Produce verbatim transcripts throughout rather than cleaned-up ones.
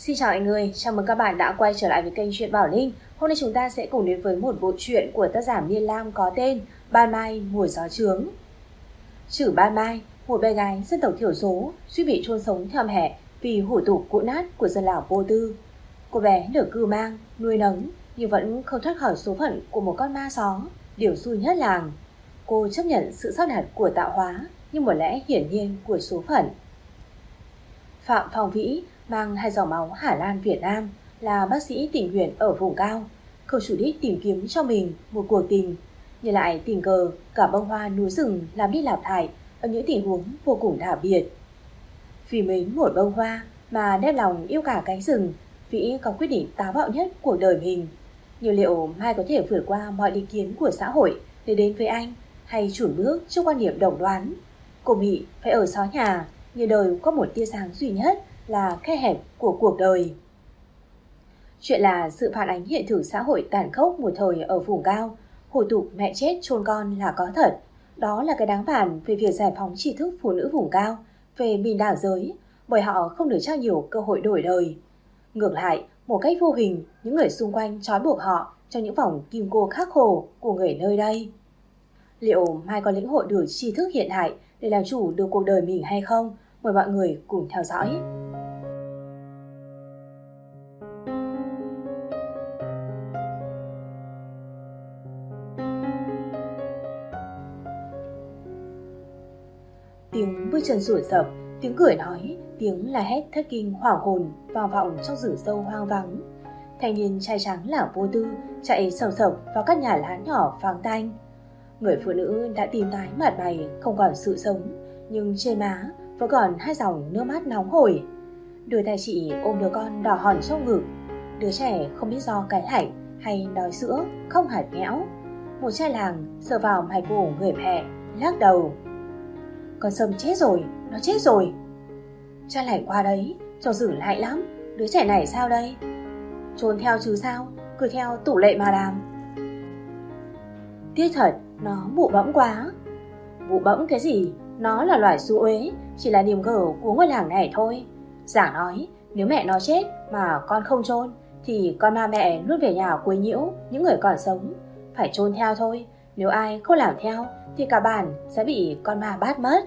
Xin chào mọi người, chào mừng các bạn đã quay trở lại với kênh Truyện Bảo Linh. Hôm nay chúng ta sẽ cùng đến với một bộ truyện của tác giả Miên Lam có tên Ban Mai Mùa Gió Trướng. Chử Ban Mai, một bé gái dân tộc thiểu số, suy bị chôn sống theo mẹ vì hủ tục cũ nát của dân làng Vô Tư. Cô bé được cưu mang, nuôi nấng nhưng vẫn không thoát khỏi số phận của một con ma gió, điều xui nhất làng. Cô chấp nhận sự sắp đặt của tạo hóa như một lẽ hiển nhiên của số phận. Phạm Phong Vĩ mang hai dòng máu Hà Lan Việt Nam, là bác sĩ tình nguyện ở vùng cao, không chủ đích tìm kiếm cho mình một cuộc tình, nhưng lại tình cờ cả bông hoa núi rừng làm đi lặp lại ở những tình huống vô cùng đặc biệt. Vì mến một bông hoa mà đem lòng yêu cả cánh rừng, Vĩ có quyết định táo bạo nhất cuộc đời mình. Nhưng liệu Mai có thể vượt qua mọi định kiến của xã hội để đến với anh, hay chùn bước trước quan niệm độc đoán? Cô Mỹ phải ở xó nhà, như đời có một tia sáng duy nhất là khe hẹp của cuộc đời. Chuyện là sự phản ánh hiện thực xã hội tàn khốc một thời ở vùng cao. Hủ tục mẹ chết chôn con là có thật. Đó là cái đáng bàn về việc giải phóng tri thức phụ nữ vùng cao, về bình đẳng giới, bởi họ không được trao nhiều cơ hội đổi đời. Ngược lại, một cách vô hình, những người xung quanh trói buộc họ trong những vòng kim cô khắc khổ của người nơi đây. Liệu Mai có lĩnh hội được tri thức hiện tại để làm chủ được cuộc đời mình hay không? Mời mọi người cùng theo dõi. Tiếng bước chân rủi rập, tiếng cười nói, tiếng la hét thất kinh hoảng hồn vang vọng trong rừng sâu hoang vắng. Thanh niên trai trắng làng Vô Tư chạy sầm sập vào các nhà lá nhỏ vắng tanh. Người phụ nữ đã tím tái mặt mày, không còn sự sống, nhưng trên má vẫn còn hai dòng nước mắt nóng hổi. Đôi tay chị ôm đứa con đỏ hòn trong ngực. Đứa trẻ không biết do cái lạnh hay đói sữa, không hạt nhẽo. Một trai làng sờ vào mạch cổ người mẹ, lắc đầu. Con Sâm chết rồi, nó chết rồi. Cha lạnh qua đấy, trong rừng lạnh lắm. Đứa trẻ này sao đây? Trốn theo chứ sao, cứ theo tủ lệ mà làm. Tiếc thật, nó bụ bẫm quá. Bụ bẫm cái gì? Nó là loài xú uế, chỉ là niềm gở của ngôi làng này thôi. Giảng nói, nếu mẹ nó chết mà con không chôn, thì con ma mẹ luôn về nhà quấy nhiễu những người còn sống. Phải chôn theo thôi, nếu ai không làm theo thì cả bản sẽ bị con ma bắt mất.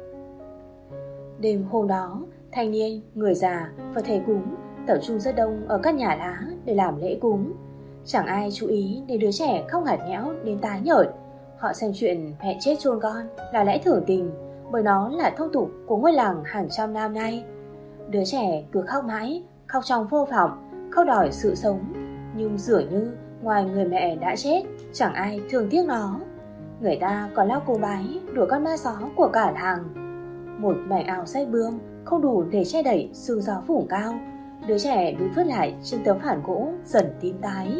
Đêm hôm đó, thanh niên, người già và thầy cúng tập trung rất đông ở các nhà lá để làm lễ cúng. Chẳng ai chú ý đến đứa trẻ khóc ngặt nghẽo đến tái nhợt. Họ xem chuyện mẹ chết chôn con là lẽ thường tình, bởi nó là thông tục của ngôi làng hàng trăm năm nay. Đứa trẻ cứ khóc mãi, khóc trong vô vọng, khóc đòi sự sống, nhưng dường như ngoài người mẹ đã chết, chẳng ai thương tiếc nó. Người ta còn lao cô bái đuổi con ma gió của cả làng. Một mảnh áo rách bươm không đủ để che đậy sương gió vùng cao. Đứa trẻ đứng vứt lại trên tấm phản gỗ dần tím tái.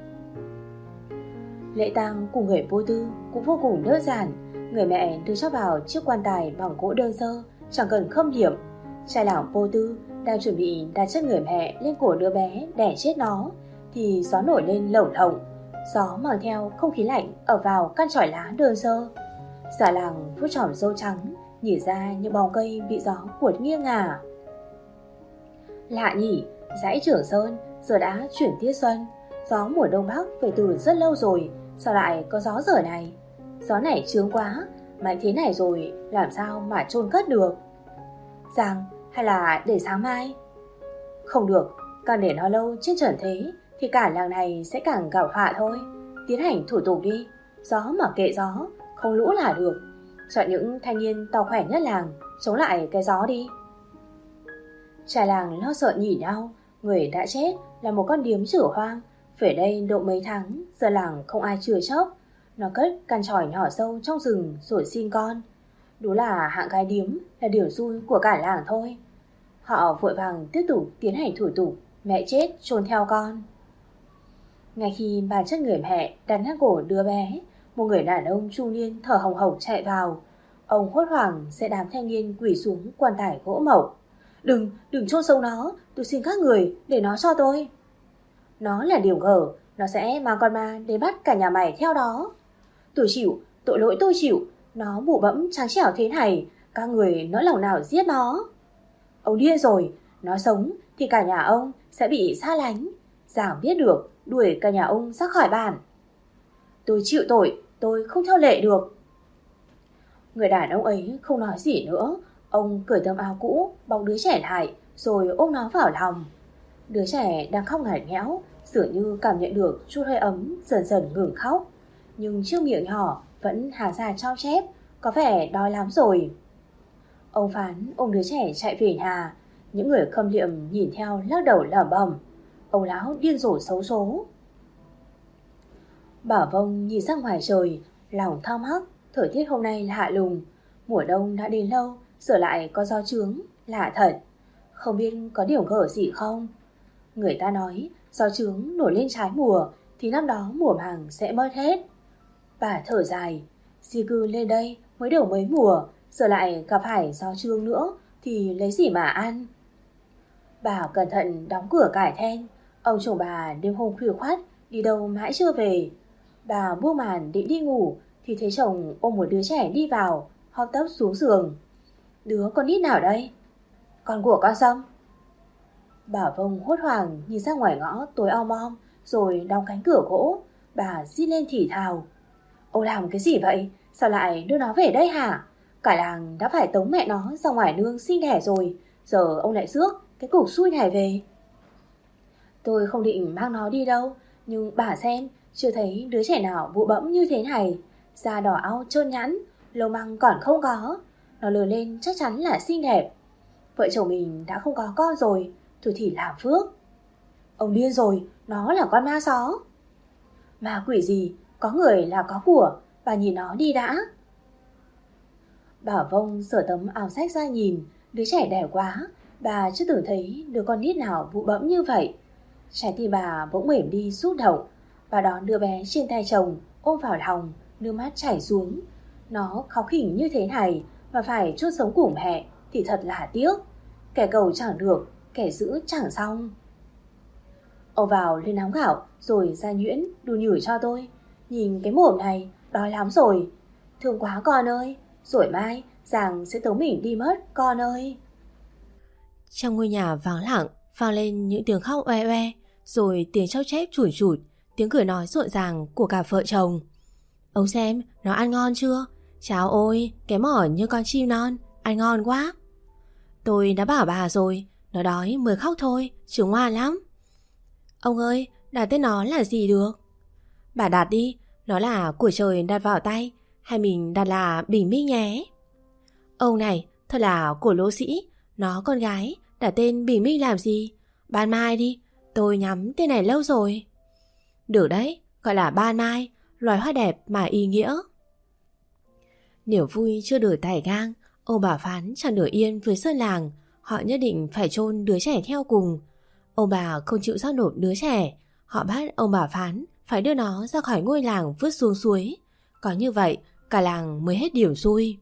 Lễ tang của người Vô Tư cũng vô cùng đơn giản. Người mẹ đưa cho vào chiếc quan tài bằng gỗ đơn sơ, chẳng cần khâm liệm. Trai làng Vô Tư đang chuẩn bị đặt chân người mẹ lên cổ đứa bé đẻ chết nó, thì gió nổi lên lồng lộng. Gió mang theo không khí lạnh ở vào căn chòi lá đơn sơ. Già làng vuốt tròm râu trắng, nhìn ra những bóng cây bị gió cuột nghiêng ngả. Lạ nhỉ, dãy Trường Sơn giờ đã chuyển tiết xuân. Gió mùa đông bắc về từ rất lâu rồi, sao lại có gió giờ này? Gió này chướng quá, mạnh thế này rồi làm sao mà chôn cất được? Rằng hay là để sáng mai? Không được, càng để nó lâu trên trần thế thì cả làng này sẽ càng gặp họa thôi. Tiến hành thủ tục đi, gió mà kệ gió, không lũ là được. Chọn những thanh niên to khỏe nhất làng chống lại cái gió đi. Trai làng lo sợ nhìn nhau. Người đã chết là một con điếm chửa hoang, về đây độ mấy tháng, giờ làng không ai chừa chốc. Nó cất căn tròi nhỏ sâu trong rừng rồi sinh con. Đúng là hạng gái điếm là điều xui của cả làng thôi. Họ vội vàng tiếp tục tiến hành thủ tục mẹ chết chôn theo con. Ngay khi bàn chân người mẹ đặt ngang cổ đứa bé, một người đàn ông trung niên thở hồng hộc chạy vào. Ông hốt hoảng sẽ đám thanh niên quỳ xuống quan tài gỗ mộc. Đừng, đừng chôn sống nó, tôi xin các người để nó cho tôi. Nó là điều gở, nó sẽ mang con ma đến bắt cả nhà mày theo đó. Tôi chịu, tội lỗi tôi chịu, nó bụ bẫm trắng trẻo thế này, các người nỡ lòng nào giết nó. Ông điên rồi, nó sống thì cả nhà ông sẽ bị xa lánh. Giảng biết được đuổi cả nhà ông ra khỏi bản. Tôi chịu tội, tôi không theo lệ được. Người đàn ông ấy không nói gì nữa. Ông cởi tấm áo cũ bọc đứa trẻ lại rồi ôm nó vào lòng. Đứa trẻ đang khóc ngặt nghẽo, dường như cảm nhận được chút hơi ấm, dần dần ngừng khóc. Nhưng chiếc miệng nhỏ vẫn há ra trao chép, có vẻ đói lắm rồi. Ông Phán ôm đứa trẻ chạy về nhà. Những người khâm liệm nhìn theo lắc đầu lẩm bẩm. Ông lão điên rồ xấu số. Bảo Vông nhìn ra ngoài trời, lòng thao hắc. Thời tiết hôm nay lạ lùng. Mùa đông đã đến lâu, giờ lại có gió trướng, lạ thật. Không biết có điểm gở gì không? Người ta nói gió trướng nổi lên trái mùa thì năm đó mùa màng sẽ mất hết. Bà thở dài, di cư lên đây mới được mấy mùa, giờ lại gặp phải gió trướng nữa thì lấy gì mà ăn. Bà cẩn thận đóng cửa cải then. Ông chồng bà đêm hôm khuya khoắt đi đâu mãi chưa về. Bà buông màn định đi ngủ thì thấy chồng ôm một đứa trẻ đi vào, hop tấp xuống giường. Đứa con nít nào đây? Con của con Sâm. Bà Vông hốt hoảng nhìn ra ngoài ngõ tối om om rồi đóng cánh cửa gỗ. Bà rít lên thì thào. Ông làm cái gì vậy? Sao lại đưa nó về đây hả? Cả làng đã phải tống mẹ nó ra ngoài nương sinh đẻ rồi, giờ ông lại rước cái cục xui này về. Tôi không định mang nó đi đâu, nhưng bà xem, chưa thấy đứa trẻ nào bụ bẫm như thế này. Da đỏ au trơn nhẵn, lông măng còn không có. Nó lớn lên chắc chắn là xinh đẹp. Vợ chồng mình đã không có con rồi, thôi thì làm phước. Ông điên rồi, nó là con ma só. Ma quỷ gì, có người là có của, bà nhìn nó đi đã. Bà Vông sửa tấm áo sách ra nhìn, đứa trẻ đẻ quá, bà chưa từng thấy đứa con nít nào bụ bẫm như vậy. Trái tim bà bỗng mềm đi xúc động. Bà đón đứa bé trên tay chồng, ôm vào lòng, nước mắt chảy xuống. Nó khóc khỉnh như thế này mà phải chốt sống của mẹ thì thật là tiếc. Kẻ cầu chẳng được, kẻ giữ chẳng xong. Ông vào lên nóng gạo rồi ra nhuyễn đu nhủi cho tôi. Nhìn cái mồm này đói lắm rồi. Thương quá con ơi, rồi mai Giàng sẽ tống mình đi mất con ơi. Trong ngôi nhà vắng lặng vang lên những tiếng khóc oe oe, rồi tiếng chóp chép chủi chủi, tiếng cười nói rộn ràng của cả vợ chồng. Ông xem nó ăn ngon chưa? Cháo ôi, cái mỏ như con chim non, ăn ngon quá. Tôi đã bảo bà rồi, nó đói mới khóc thôi, chứ ngoan lắm. Ông ơi, đặt tên nó là gì được? Bà đặt đi, nó là của trời đặt vào tay, hay mình đặt là Bình Minh nhé. Ông này, thật là của lỗ sĩ, nó con gái, đặt tên Bình Minh làm gì? Ban Mai đi, tôi nhắm tên này lâu rồi. Được đấy, gọi là Ban Mai, loài hoa đẹp mà ý nghĩa. Niềm vui chưa được tải gang, ông bà Phán chẳng nửa yên với dân làng. Họ nhất định phải chôn đứa trẻ theo cùng. Ông bà không chịu giao nộp đứa trẻ. Họ bắt ông bà Phán phải đưa nó ra khỏi ngôi làng vứt xuống suối. Có như vậy cả làng mới hết điểm xui.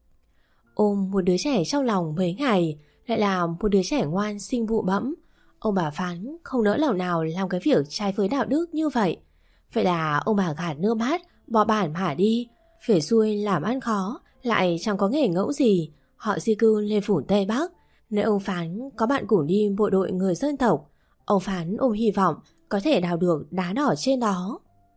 Ôm một đứa trẻ trong lòng mấy ngày, lại là một đứa trẻ ngoan xinh bụ bẫm. Ông bà Phán không nỡ lòng nào làm cái việc trái với đạo đức như vậy. Vậy là ông bà gạt nước mắt, bỏ bản mà đi. Về xuôi làm ăn khó, lại chẳng có nghề ngẫu gì. Họ di cư lên phủ Tây Bắc, nơi ông Phán có bạn cùng đi bộ đội người dân tộc. Ông Phán ôm hy vọng có thể đào được đá đỏ trên đó.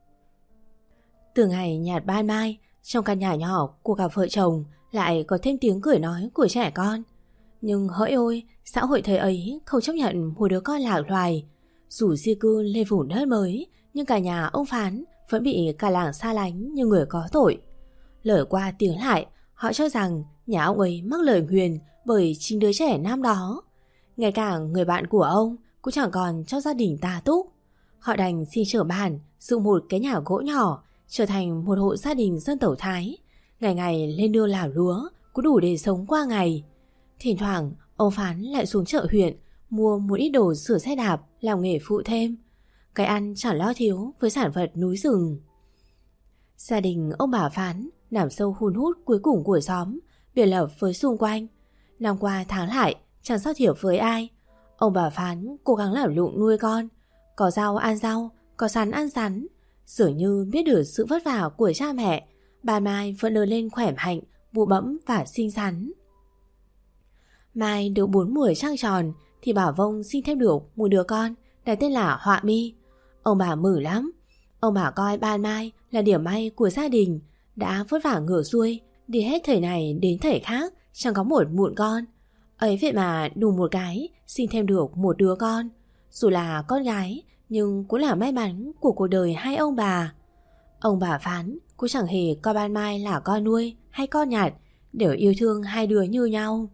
Từ ngày nhạt ban mai, trong căn nhà nhỏ của cả vợ chồng lại có thêm tiếng cười nói của trẻ con. Nhưng hỡi ôi, xã hội thời ấy không chấp nhận một đứa con lạc loài. Dù di cư lên vùng đất mới, nhưng cả nhà ông Phán vẫn bị cả làng xa lánh như người có tội. Lời qua tiếng lại, họ cho rằng nhà ông ấy mắc lời nguyền bởi chính đứa trẻ năm đó. Ngay cả người bạn của ông cũng chẳng còn cho gia đình tà túc. Họ đành xin trở bản, dựng một cái nhà gỗ nhỏ, trở thành một hộ gia đình dân tộc Thái. Ngày ngày lên nương làm lúa, cũng đủ để sống qua ngày. Thỉnh thoảng, ông Phán lại xuống chợ huyện, mua một ít đồ sửa xe đạp, làm nghề phụ thêm. Cái ăn chẳng lo thiếu với sản vật núi rừng. Gia đình ông bà Phán nằm sâu hun hút cuối cùng của xóm, biệt lập với xung quanh. Năm qua tháng lại, chẳng giao thiệp với ai. Ông bà Phán cố gắng làm lụng nuôi con. Có rau ăn rau, có sắn ăn sắn. Dường như biết được sự vất vả của cha mẹ, bà Mai vẫn lớn lên khỏe mạnh, bụ bẫm và xinh xắn. Mai được bốn mùa trăng tròn thì Bảo Vông sinh thêm được một đứa con đặt tên là Họa Mi. Ông bà mừng lắm. Ông bà coi Ban Mai là điểm may của gia đình, đã vất vả ngửa xuôi đi hết thời này đến thời khác, chẳng có một mụn con. Ấy vậy mà đùng một cái sinh thêm được một đứa con. Dù là con gái nhưng cũng là may mắn của cuộc đời hai ông bà. Ông bà Phán cũng chẳng hề coi Ban Mai là con nuôi hay con nhặt, đều yêu thương hai đứa như nhau.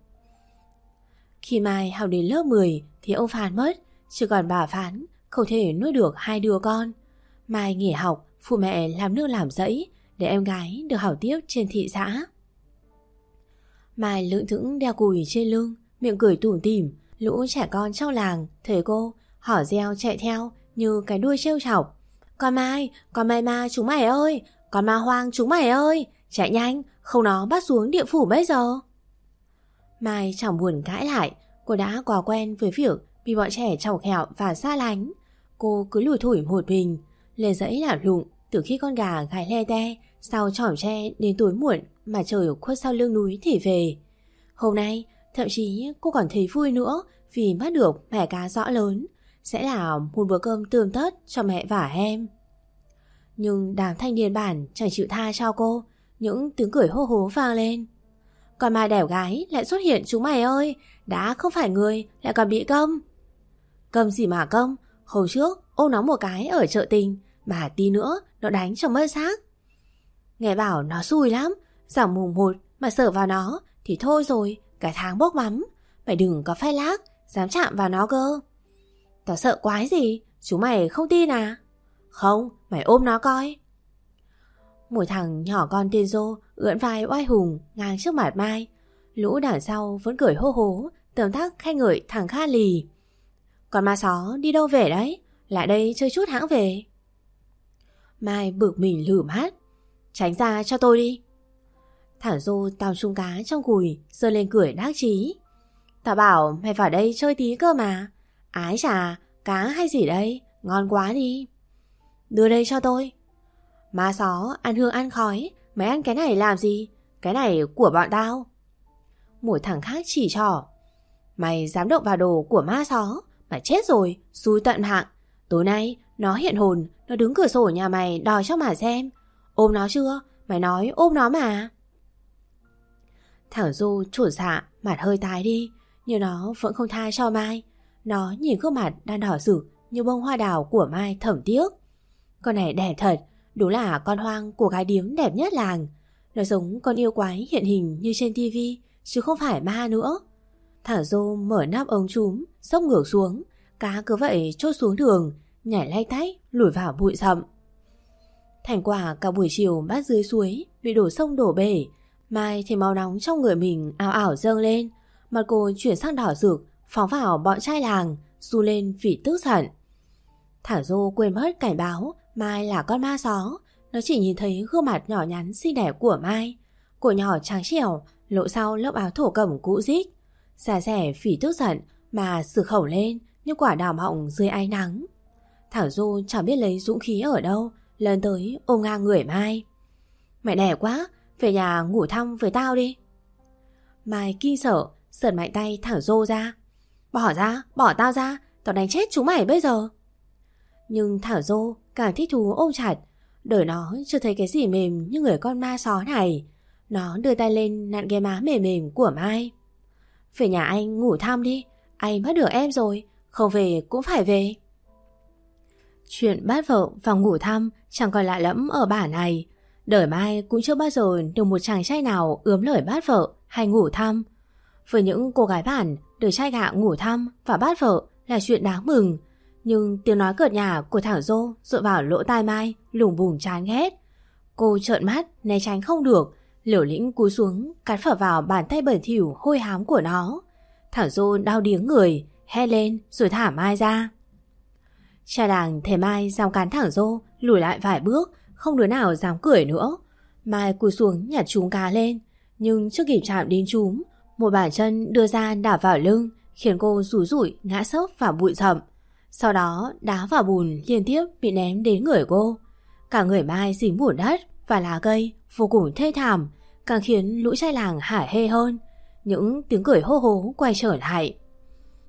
Khi Mai học đến lớp mười thì ông Phán mất, chỉ còn bà Phán không thể nuôi được hai đứa con. Mai nghỉ học phụ mẹ làm nương làm rẫy để em gái được học tiếp trên thị xã. Mai lững thững đeo cùi trên lưng, miệng cười tủm tỉm. Lũ trẻ con trong làng thấy cô hỏ reo chạy theo như cái đuôi trêu chọc. Con Mai, con Mai ma chúng mày ơi, con ma hoang chúng mày ơi, chạy nhanh, không nó bắt xuống địa phủ bây giờ. Mai chẳng buồn cãi lại, cô đã quá quen với việc bị bọn trẻ chọc ghẹo và xa lánh. Cô cứ lủi thủi một mình, lên dãy làm lụng từ khi con gà gáy le te sau chòm tre đến tối muộn mà trời khuất sau lưng núi thì về. Hôm nay thậm chí cô còn thấy vui nữa vì bắt được mẻ cá rõ lớn, sẽ là một bữa cơm tươm tất cho mẹ và em. Nhưng đám thanh niên bản chẳng chịu tha cho cô, những tiếng cười hô hố vang lên. Còn mà đẻo gái lại xuất hiện chúng mày ơi, đã không phải người lại còn bị câm. Câm gì mà câm, hôm trước ôm nó một cái ở chợ tình mà tí nữa nó đánh cho mất xác. Nghe bảo nó xui lắm, giảm mùng một mà sợ vào nó thì thôi rồi, cả tháng bốc mắm. Mày đừng có phai lác, dám chạm vào nó cơ. Tao sợ quái gì, chúng mày không tin à? Không, mày ôm nó coi. Một thằng nhỏ con tên Dô ưỡn vai oai hùng ngang trước mặt Mai. Lũ đằng sau vẫn cười hô hố, tấm tắc khen ngợi thằng Kha Lì. Còn ma só đi đâu về đấy? Lại đây chơi chút hãng về. Mai bực mình lử mắt. Tránh ra cho tôi đi. Thằng Dô tao chung cá trong cùi, giơ lên cười đắc chí. Tao bảo mày vào đây chơi tí cơ mà. Ái chà, cá hay gì đây? Ngon quá đi. Đưa đây cho tôi. Ma só ăn hương ăn khói, mày ăn cái này làm gì? Cái này của bọn tao. Một thằng khác chỉ trỏ. Mày dám động vào đồ của ma só, mày chết rồi, xui tận mạng. Tối nay nó hiện hồn, nó đứng cửa sổ nhà mày đòi cho mà xem. Ôm nó chưa? Mày nói ôm nó mà. Thằng Du chổn dạ, mặt hơi tái đi, nhưng nó vẫn không tha cho Mai. Nó nhìn gương mặt đang đỏ rực như bông hoa đào của Mai thẩm tiếc. Con này đẹp thật, đúng là con hoang của gái điếm đẹp nhất làng. Nó giống con yêu quái hiện hình như trên tivi, chứ không phải ma nữa. Thằng Du mở nắp ống trúm, xốc ngược xuống, cá cứ vậy trôi xuống đường, nhảy lay tách lủi vào bụi rậm. Thành quả cả buổi chiều bát dưới suối bị đổ sông đổ bể. Mai thì máu nóng trong người mình ảo ảo dâng lên, mặt cô chuyển sang đỏ rực, phóng vào bọn trai làng, du lên vì tức giận. Thảo Dô quên mất cảnh báo Mai là con ma só. Nó chỉ nhìn thấy gương mặt nhỏ nhắn xinh đẹp của Mai, cổ nhỏ trắng trẻo lộ sau lớp áo thổ cẩm cũ rích. Xà xẻ phỉ tức giận mà sử khẩu lên như quả đào mọng dưới ánh nắng. Thảo Dô chẳng biết lấy dũng khí ở đâu, lần tới ôm ngang người Mai. Mày đẻ quá, về nhà ngủ thăm với tao đi. Mai kinh sợ, sượt mạnh tay Thảo Dô ra. Bỏ ra, bỏ tao ra, tao đánh chết chúng mày bây giờ. Nhưng Thảo Dô càng thích thú ôm chặt. Đời nó chưa thấy cái gì mềm như người con ma só này. Nó đưa tay lên nặn cái má mềm mềm của Mai. Về nhà anh ngủ thăm đi, anh bắt được em rồi, không về cũng phải về. Chuyện bắt vợ vào ngủ thăm chẳng còn lạ lẫm ở bản này. Đời Mai cũng chưa bao giờ được một chàng trai nào ướm lời bắt vợ hay ngủ thăm. Với những cô gái bản, được trai gạ ngủ thăm và bắt vợ là chuyện đáng mừng. Nhưng tiếng nói cợt nhả của Thảo Dô dội vào lỗ tai Mai lủng bủng chán ghét. Cô trợn mắt né tránh không được, liều lĩnh cúi xuống cắn phở vào bàn tay bẩn thỉu hôi hám của nó. Thảo Dô đau điếng người, hét lên rồi thả Mai ra. Trai làng thấy Mai dám cắn Thảo Dô lùi lại vài bước, không đứa nào dám cười nữa. Mai cúi xuống nhặt trúng cá lên, nhưng chưa kịp chạm đến chúng, một bàn chân đưa ra đạp vào lưng, khiến cô rúi rủi ngã sấp vào bụi rậm. Sau đó đá vào bùn liên tiếp bị ném đến người cô. Cả người Mai dính bùn đất và lá cây vô cùng thê thảm, càng khiến lũ trai làng hả hê hơn. Những tiếng cười hô hố quay trở lại.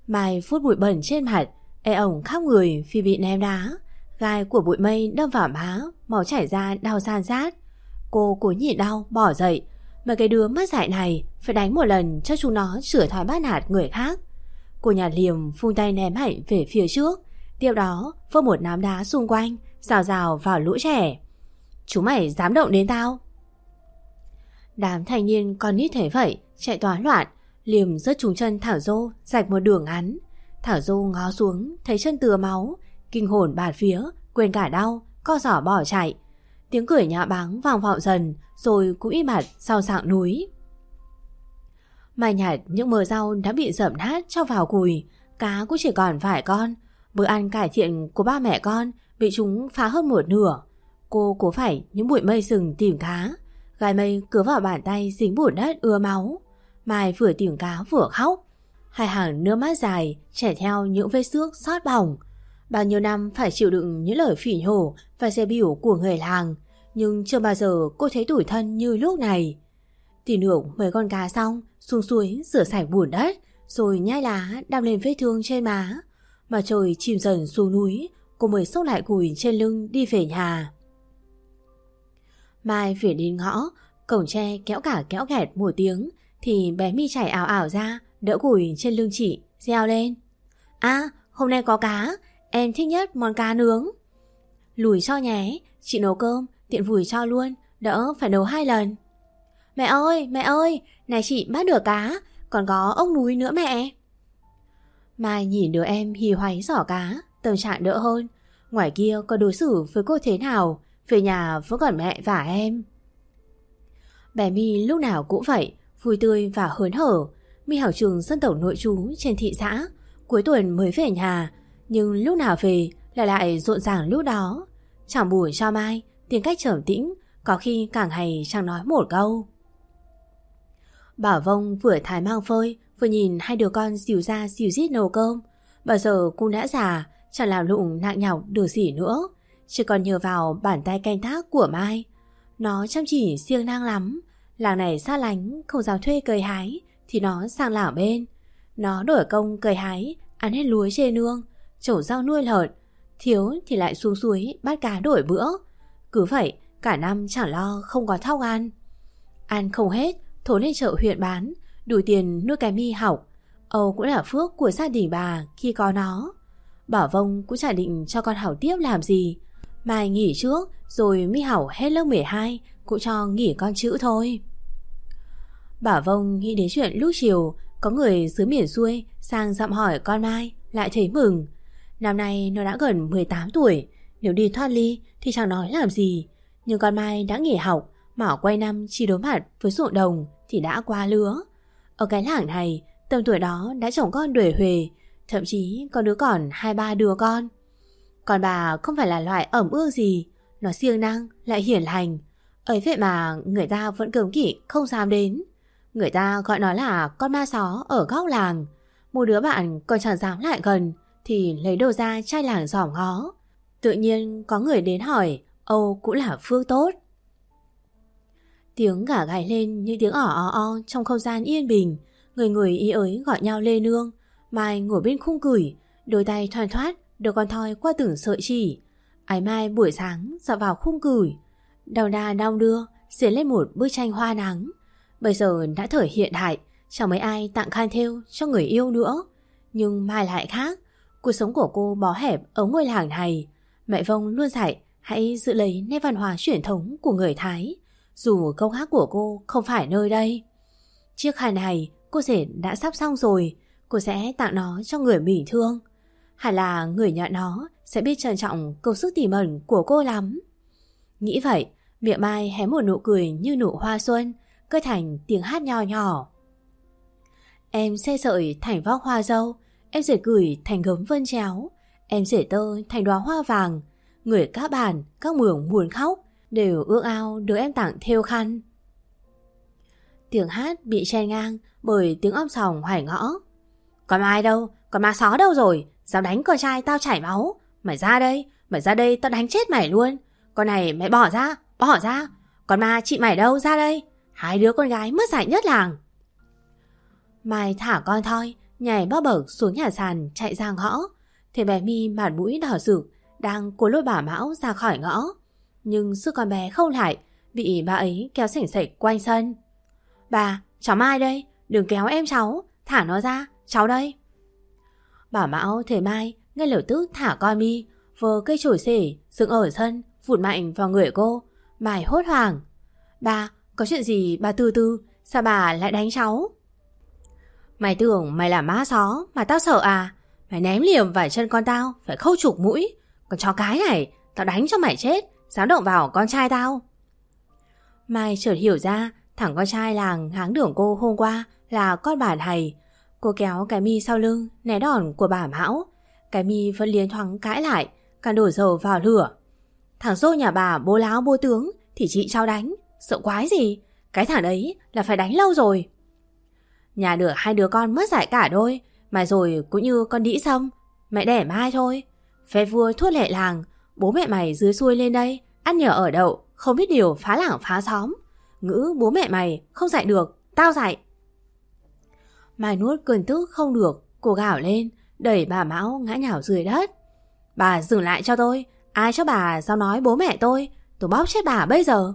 Mai phút bụi bẩn trên mặt, ê ổng khắp người vì bị ném đá. Gai của bụi mây đâm vào má, máu chảy ra đau san sát. Cô cố nhịn đau bỏ dậy. Mà cái đứa mất dạy này phải đánh một lần cho chúng nó sửa thói bắt nạt người khác. Cô nhạt liềm phun tay ném mạnh về phía trước, tiếp đó vơ một nắm đá xung quanh, rào rào vào lũ trẻ. Chúng mày dám động đến tao? Đám thanh niên con nít thế vậy chạy toán loạn. Liềm rớt trúng chân Thảo Dô, rạch một đường ngắn. Thảo Dô ngó xuống thấy chân tứa máu, kinh hồn bạt phía, quên cả đau, co giỏ bỏ chạy. Tiếng cười nhạo báng vang vọng dần, rồi cũng im bặt sau sạng núi. Mai nhặt những mớ rau đã bị dẫm nát cho vào cùi, cá cũng chỉ còn vài con. Bữa ăn cải thiện của ba mẹ con bị chúng phá hơn một nửa. Cô cố phải những bụi mây rừng tìm cá. Gai mây cứ vào bàn tay dính bùn đất ưa máu. Mai vừa tìm cá vừa khóc. Hai hàng nước mắt dài chảy theo những vết xước xót bỏng. Bao nhiêu năm phải chịu đựng những lời phỉ nhổ và dè bỉu của người làng, nhưng chưa bao giờ cô thấy tủi thân như lúc này. Tìm được mấy con cá xong, xuống suối rửa sạch bùn đất, rồi nhai lá đắp lên vết thương trên má. Mà trời chìm dần xuống núi, cô mới xốc lại cùi trên lưng đi về nhà. Mai về đến ngõ, cổng tre kéo cả kéo ghẹt một tiếng, thì bé Mi chảy ảo ảo ra, đỡ cùi trên lưng chị, reo lên. À, hôm nay có cá, em thích nhất món cá nướng. Lùi cho nhé, chị nấu cơm, tiện vùi cho luôn, đỡ phải nấu hai lần. Mẹ ơi, mẹ ơi, này chị bắt được cá, còn có ốc núi nữa mẹ. Mai nhìn đứa em hì hoáy giỏ cá, tâm trạng đỡ hơn. Ngoài kia có đối xử với cô thế nào, về nhà vẫn còn mẹ và em. Bé Mi lúc nào cũng vậy, vui tươi và hớn hở. Mi học trường dân tộc nội trú trên thị xã, cuối tuần mới về nhà, nhưng lúc nào về lại lại rộn ràng lúc đó. Chẳng buổi cho Mai, tiếng cách trầm tĩnh, có khi cả ngày chẳng nói một câu. Bảo Vông vừa thái mang phơi, vừa nhìn hai đứa con dìu ra dìu dít nấu cơm. Bao giờ cũng đã già, chẳng làm lụng nặng nhọc được gì nữa, chỉ còn nhờ vào bàn tay canh tác của Mai. Nó chăm chỉ siêng năng lắm. Làng này xa lánh, không dám thuê cày hái, thì nó sang làng bên. Nó đổi công cày hái, ăn hết lúa chê nương, trổ rau nuôi lợn, thiếu thì lại xuống suối bắt cá đổi bữa. Cứ vậy, cả năm chẳng lo không có thóc ăn. Ăn không hết, thốn lên chợ huyện bán, đủ tiền nuôi cái Mi học. Âu cũng là phước của gia đình bà khi có nó. Bảo Vông cũng chả định cho con học tiếp làm gì. Mai nghỉ trước, rồi Mi học hết lớp mười hai, cũng cho nghỉ con chữ thôi. Bảo Vông nghĩ đến chuyện lúc chiều có người dưới miền xuôi sang dặm hỏi con Mai, lại thấy mừng. Năm nay nó đã gần mười tám tuổi, nếu đi thoát ly thì chẳng nói làm gì. Nhưng con Mai đã nghỉ học, mà quay năm chỉ đối mặt với ruộng đồng thì đã quá lứa. Ở cái làng này, tầm tuổi đó đã chồng con đuổi huề, thậm chí có đứa còn hai ba đứa con. Còn bà không phải là loại ẩm ương gì, nó siêng năng lại hiền lành. Ấy vậy mà người ta vẫn cấm kỵ không dám đến. Người ta gọi nó là con ma só ở góc làng. Một đứa bạn còn chẳng dám lại gần thì lấy đồ ra trai làng dòm ngó. Tự nhiên có người đến hỏi, Âu cũng là phước tốt. Tiếng gà gáy lên như tiếng ỏ o o trong không gian yên bình. Người người ý ới gọi nhau lê nương. Mai ngồi bên khung cửi, đôi tay thoăn thoát đưa con thoi qua từng sợi chỉ. Ái Mai buổi sáng dạo vào khung cửi, đau đà đau đưa xuyến lên một bức tranh hoa nắng. Bây giờ đã thời hiện đại, chẳng mấy ai tặng khăn thêu cho người yêu nữa. Nhưng Mai lại khác. Cuộc sống của cô bó hẹp ở ngôi làng này. Mẹ Vông luôn dạy hãy giữ lấy nét văn hóa truyền thống của người Thái, dù câu hát của cô không phải nơi đây. Chiếc khăn này cô rể đã sắp xong rồi, cô sẽ tặng nó cho người mình thương. Hẳn là người nhận nó sẽ biết trân trọng công sức tỉ mẩn của cô lắm. Nghĩ vậy, miệng Mai hé một nụ cười như nụ hoa xuân, cất thành tiếng hát nho nhỏ. Em xe sợi thành vóc hoa dâu, em dệt gửi thành gấm vân chéo, em dệt tơ thành đóa hoa vàng. Người các bản, các mường buồn khóc đều ước ao được em tặng thêu khăn. Tiếng hát bị chen ngang bởi tiếng om sòm hoài ngõ. Còn Mai đâu? Còn ma só đâu rồi? Dám đánh con trai tao chảy máu. Mày ra đây, mày ra đây tao đánh chết mày luôn. Con này mày bỏ ra, bỏ ra. Còn ma chị mày đâu, ra đây. Hai đứa con gái mất dạy nhất làng. Mai thả con thoi, nhảy bóp bổng xuống nhà sàn chạy ra ngõ. Thấy bé My mặt mũi đỏ rực đang cố lôi bà Mão ra khỏi ngõ, nhưng sức con bé không lại, bị bà ấy kéo sảnh sạch quanh sân. Bà, cháu Mai đây, đừng kéo em cháu, thả nó ra, cháu đây. Bà Mão thấy Mai ngay lập tức thả con My, vờ cây chổi xể dựng ở sân vụt mạnh vào người cô. Mai hốt hoảng. Bà, có chuyện gì bà từ từ, sao bà lại đánh cháu? Mày tưởng mày là má chó mà tao sợ à? Mày ném liềm vào chân con tao phải khâu chục mũi. Còn chó cái này, tao đánh cho mày chết, dám động vào con trai tao. Mai chợt hiểu ra thằng con trai làng háng đường cô hôm qua là con bà này. Cô kéo cái My sau lưng né đòn của bà Mão. Cái My vẫn liến thoáng cãi lại, càng đổ dầu vào lửa. Thằng Dô nhà bà bố láo bố tướng thì chị cháu đánh, sợ quái gì? Cái thằng đấy là phải đánh lâu rồi. Nhà được hai đứa con mất dạy cả đôi, mà rồi cũng như con đĩ sâm, mẹ đẻ Mai thôi. Phép vua thuốc lệ làng, bố mẹ mày dưới xuôi lên đây ăn nhờ ở đậu, không biết điều phá làng phá xóm. Ngữ bố mẹ mày không dạy được, tao dạy. Mai nuốt cơn tức không được, cô gào lên, đẩy bà Mão ngã nhào dưới đất. Bà dừng lại cho tôi, ai cho bà dám nói bố mẹ tôi, tôi bóp chết bà bây giờ.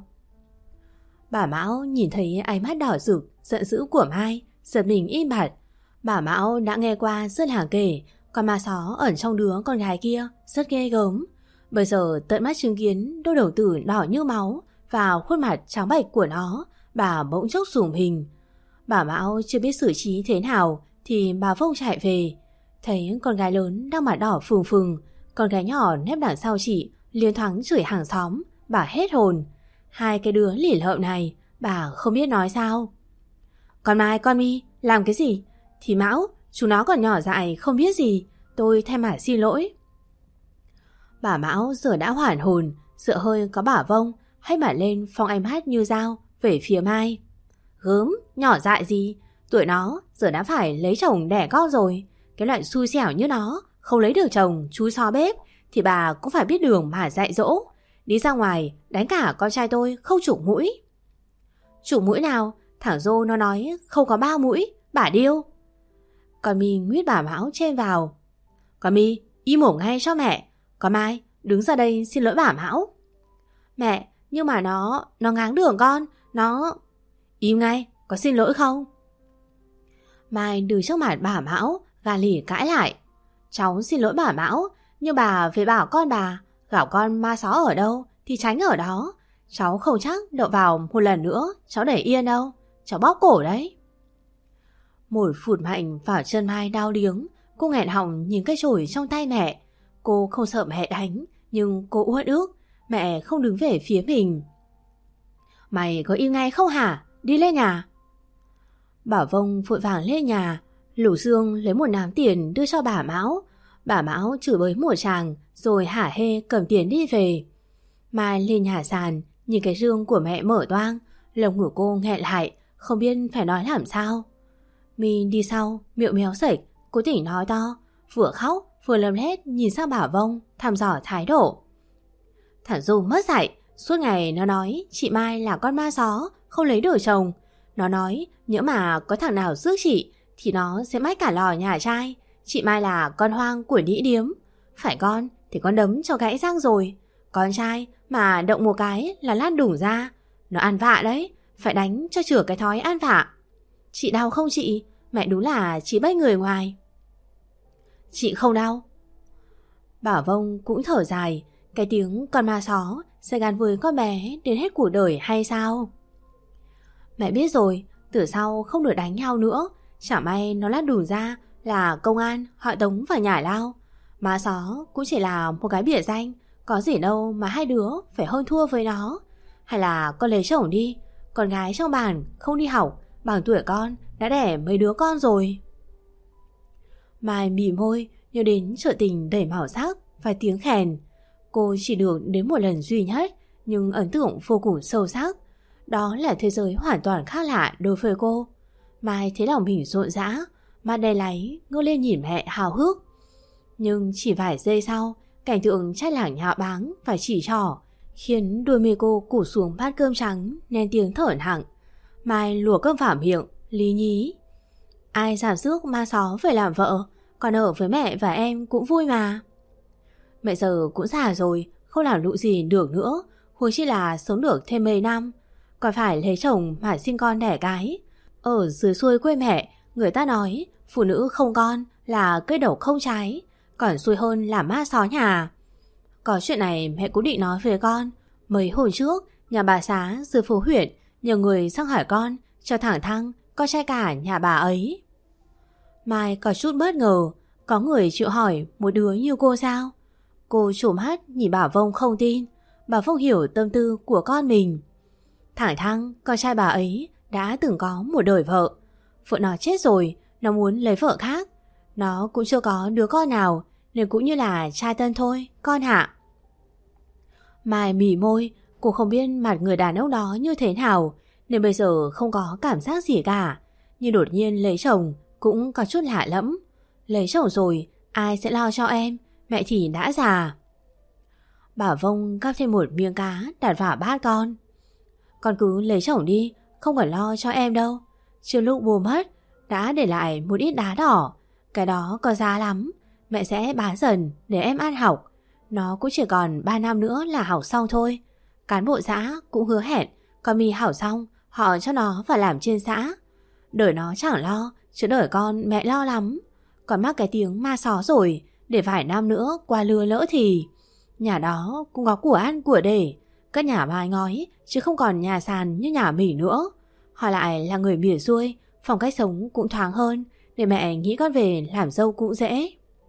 Bà Mão nhìn thấy ánh mắt đỏ rực, giận dữ của Mai, giật mình im bặt. Bà Mão đã nghe qua rất làng kể, con ma só ẩn trong đứa con gái kia rất ghê gớm. Bây giờ tận mắt chứng kiến đôi đồng tử đỏ như máu và khuôn mặt trắng bệch của nó, bà bỗng chốc rùng mình. Bà Mão chưa biết xử trí thế nào thì bà Vông chạy về. Thấy con gái lớn đang mặt đỏ phừng phừng, con gái nhỏ nép đằng sau chị liên thoáng chửi hàng xóm, bà hết hồn. Hai cái đứa lỉ lợm này, bà không biết nói sao. Con Mai, con My, làm cái gì? Thì Mão, chúng nó còn nhỏ dại không biết gì, tôi thay mặt xin lỗi. Bà Mão giờ đã hoàn hồn, sợ hơi có bà Vông, hay bà lên phong ánh mắt như dao về phía Mai. Gớm, nhỏ dại gì, tuổi nó giờ đã phải lấy chồng đẻ con rồi. Cái loại xui xẻo như nó, không lấy được chồng chúi xó bếp thì bà cũng phải biết đường mà dạy dỗ. Đi ra ngoài đánh cả con trai tôi khâu chục mũi. Chục mũi nào? Thằng Dô nó nói không có ba mũi, bà điêu. Con My nguyết bà Mão chen vào. Con My, im mồm ngay cho mẹ. Con Mai, đứng ra đây xin lỗi bà Mão. Mẹ, nhưng mà nó, nó ngáng đường con, nó... Im ngay, có xin lỗi không? Mai đứng trước mặt bà Mão, gà lỉ cãi lại. Cháu xin lỗi bà Mão, nhưng bà phải bảo con bà, gạo con ma só ở đâu thì tránh ở đó. Cháu không chắc đậu vào một lần nữa cháu để yên đâu, cháu bóp cổ đấy. Một phụt mạnh vào chân Mai đau điếng. Cô nghẹn họng nhìn cái chổi trong tay mẹ. Cô không sợ mẹ đánh, nhưng cô uất ức mẹ không đứng về phía mình. Mày có im ngay không hả? Đi lên nhà. Bà Vông vội vàng lên nhà. Lũ Dương lấy một nắm tiền đưa cho bà Mão. Bà Mão chửi bới một chàng rồi hả hê cầm tiền đi về. Mai lên nhà sàn, nhìn cái rương của mẹ mở toang, lồng ngực cô nghẹn lại, không biết phải nói làm sao. My đi sau, miệng méo sạch, cố tình nói to, vừa khóc vừa lầm lét nhìn sang bà Vông, thăm dò thái độ. Thằng Du mất dạy, suốt ngày nó nói chị Mai là con ma gió, không lấy được chồng. Nó nói nhỡ mà có thằng nào rước chị thì nó sẽ mách cả lò nhà trai. Chị Mai là con hoang của đĩ điếm. Phải con thì con đấm cho gãy răng rồi. Con trai mà động một cái là lát đủng ra. Nó ăn vạ đấy, phải đánh cho chữa cái thói ăn vạ. Chị đau không chị? Mẹ đúng là chị bách người ngoài. Chị không đau. Bảo Vông cũng thở dài. Cái tiếng con ma só sẽ gắn với con bé đến hết cuộc đời hay sao? Mẹ biết rồi, từ sau không được đánh nhau nữa. Chả may nó lát đủng ra là công an họ tống vào nhà lao. Ma só cũng chỉ là một cái biệt danh, có gì đâu mà hai đứa phải hơn thua với nó. Hay là con lấy chồng đi, con gái trong bản không đi học, bằng tuổi con đã đẻ mấy đứa con rồi. Mai mỉ môi nhớ đến trợ tình đầy màu sắc và tiếng khèn. Cô chỉ được đến một lần duy nhất, nhưng ấn tượng vô cùng sâu sắc. Đó là thế giới hoàn toàn khác lạ đối với cô. Mai thấy lòng mình rộn rã, mắt đay láy ngước lên nhìn mẹ hào hức. Nhưng chỉ vài giây sau, cảnh tượng trai lảng nhạo báng và chỉ trỏ khiến đôi môi cô cụp xuống bát cơm trắng nên tiếng thở nặng. Mai lùa cơm vào miệng, lý nhí. Ai giảm sức ma xó phải làm vợ, còn ở với mẹ và em cũng vui mà. Mẹ giờ cũng già rồi, không làm lụ gì được nữa, huống chi là sống được thêm mấy năm. Còn phải lấy chồng mà sinh con đẻ cái. Ở dưới xuôi quê mẹ, người ta nói phụ nữ không con là cây đậu không trái, còn xui hơn là ma xó nhà. Có chuyện này mẹ cũng định nói với con. Mấy hôm trước, nhà bà Xá dưới phố huyện nhờ người sang hỏi con cho thẳng thăng con trai cả nhà bà ấy. Mai có chút bất ngờ, có người chịu hỏi một đứa như cô sao? Cô trộm mắt nhìn Bảo Vông không tin. Bảo Vông hiểu tâm tư của con mình. Thẳng thăng con trai bà ấy đã từng có một đời vợ. Vợ nó chết rồi, nó muốn lấy vợ khác. Nó cũng chưa có đứa con nào, nên cũng như là trai tân thôi, con hạ. Mai mỉ môi, cô không biết mặt người đàn ông đó như thế nào, nên bây giờ không có cảm giác gì cả. Nhưng đột nhiên lấy chồng cũng có chút lạ lẫm. Lấy chồng rồi, ai sẽ lo cho em, mẹ thì đã già. Bảo Vông gắp thêm một miếng cá đặt vào bát con. Con cứ lấy chồng đi, không cần lo cho em đâu. Trước lúc bố mất, đã để lại một ít đá đỏ. Cái đó có giá lắm, mẹ sẽ bán dần để em ăn học. Nó cũng chỉ còn ba năm nữa là học xong thôi. Cán bộ xã cũng hứa hẹn con mi học xong họ cho nó vào làm trên xã. Đời nó chẳng lo, chứ đời con mẹ lo lắm. Còn mắc cái tiếng ma xó rồi, để vài năm nữa qua lưa lỡ thì nhà đó cũng có của ăn của để. Các nhà mái ngói, chứ không còn nhà sàn như nhà mình nữa. Họ lại là người miền xuôi, phong cách sống cũng thoáng hơn, để mẹ nghĩ con về làm dâu cũng dễ.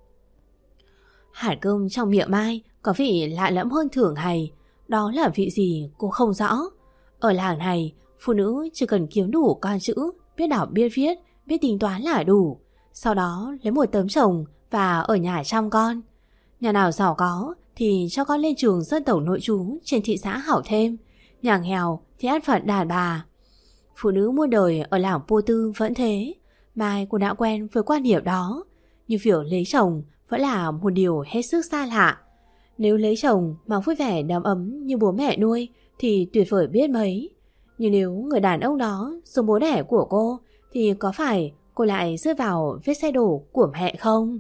Hạt cơm trong miệng Mai có vị lạ lẫm hơn thường ngày. Đó là vị gì cô không rõ. Ở làng này, phụ nữ chỉ cần kiếm đủ con chữ, biết đọc biết viết, biết tính toán là đủ. Sau đó lấy một tấm chồng và ở nhà chăm con. Nhà nào giàu có thì cho con lên trường dân tộc nội trú trên thị xã học thêm. Nhà nghèo thì ăn phận đàn bà. Phụ nữ muôn đời ở làng Pô Tư vẫn thế. Mai cũng đã quen với quan điểm đó. Nhưng việc lấy chồng vẫn là một điều hết sức xa lạ. Nếu lấy chồng mà vui vẻ đầm ấm như bố mẹ nuôi thì tuyệt vời biết mấy. Nhưng nếu người đàn ông đó giống bố đẻ của cô thì có phải cô lại rơi vào vết xe đổ của mẹ không?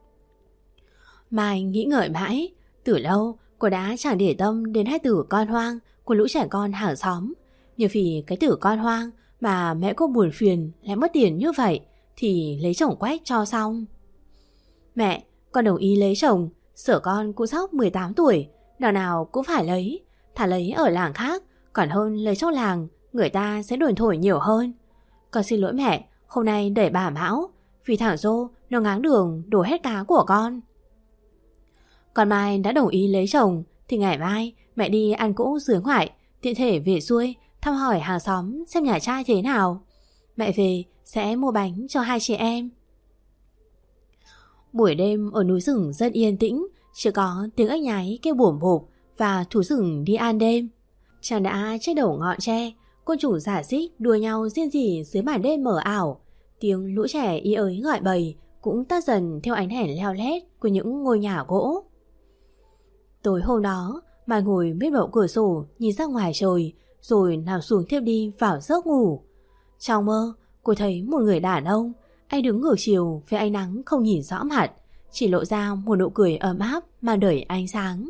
Mai nghĩ ngợi mãi. Từ lâu cô đã chẳng để tâm đến hai từ con hoang của lũ trẻ con hàng xóm. Nhưng vì cái từ con hoang mà mẹ cô buồn phiền lại mất tiền như vậy thì lấy chồng Quách cho xong. Mẹ, con đồng ý lấy chồng. Sở con cũng sắp mười tám tuổi, đằng nào cũng phải lấy. Thà lấy ở làng khác, còn hơn lấy trong làng, người ta sẽ đồn thổi nhiều hơn. Con xin lỗi mẹ, hôm nay đẩy bà Mão, vì thằng Dô nó ngáng đường đổ hết cá của con. Còn Mai đã đồng ý lấy chồng, thì ngày mai mẹ đi ăn cỗ dưới ngoại, tiện thể về xuôi thăm hỏi hàng xóm xem nhà trai thế nào. Mẹ về sẽ mua bánh cho hai chị em. Buổi đêm ở núi rừng rất yên tĩnh, chỉ có tiếng ếch nhái kêu bủm bộp và thú rừng đi ăn đêm. Chàng đã trên đầu ngọn tre, côn trùng giả xích đua nhau riêng rỉ dưới màn đêm mờ ảo. Tiếng lũ trẻ ý ới gọi bầy cũng tắt dần theo ánh đèn leo lét của những ngôi nhà gỗ. Tối hôm đó, Mai ngồi bên bậu cửa sổ nhìn ra ngoài trời, rồi nằm xuống thiếp đi vào giấc ngủ. Trong mơ, cô thấy một người đàn ông. Anh đứng ngược chiều với ánh nắng không nhìn rõ mặt, chỉ lộ ra một nụ cười ấm áp mà đầy ánh sáng.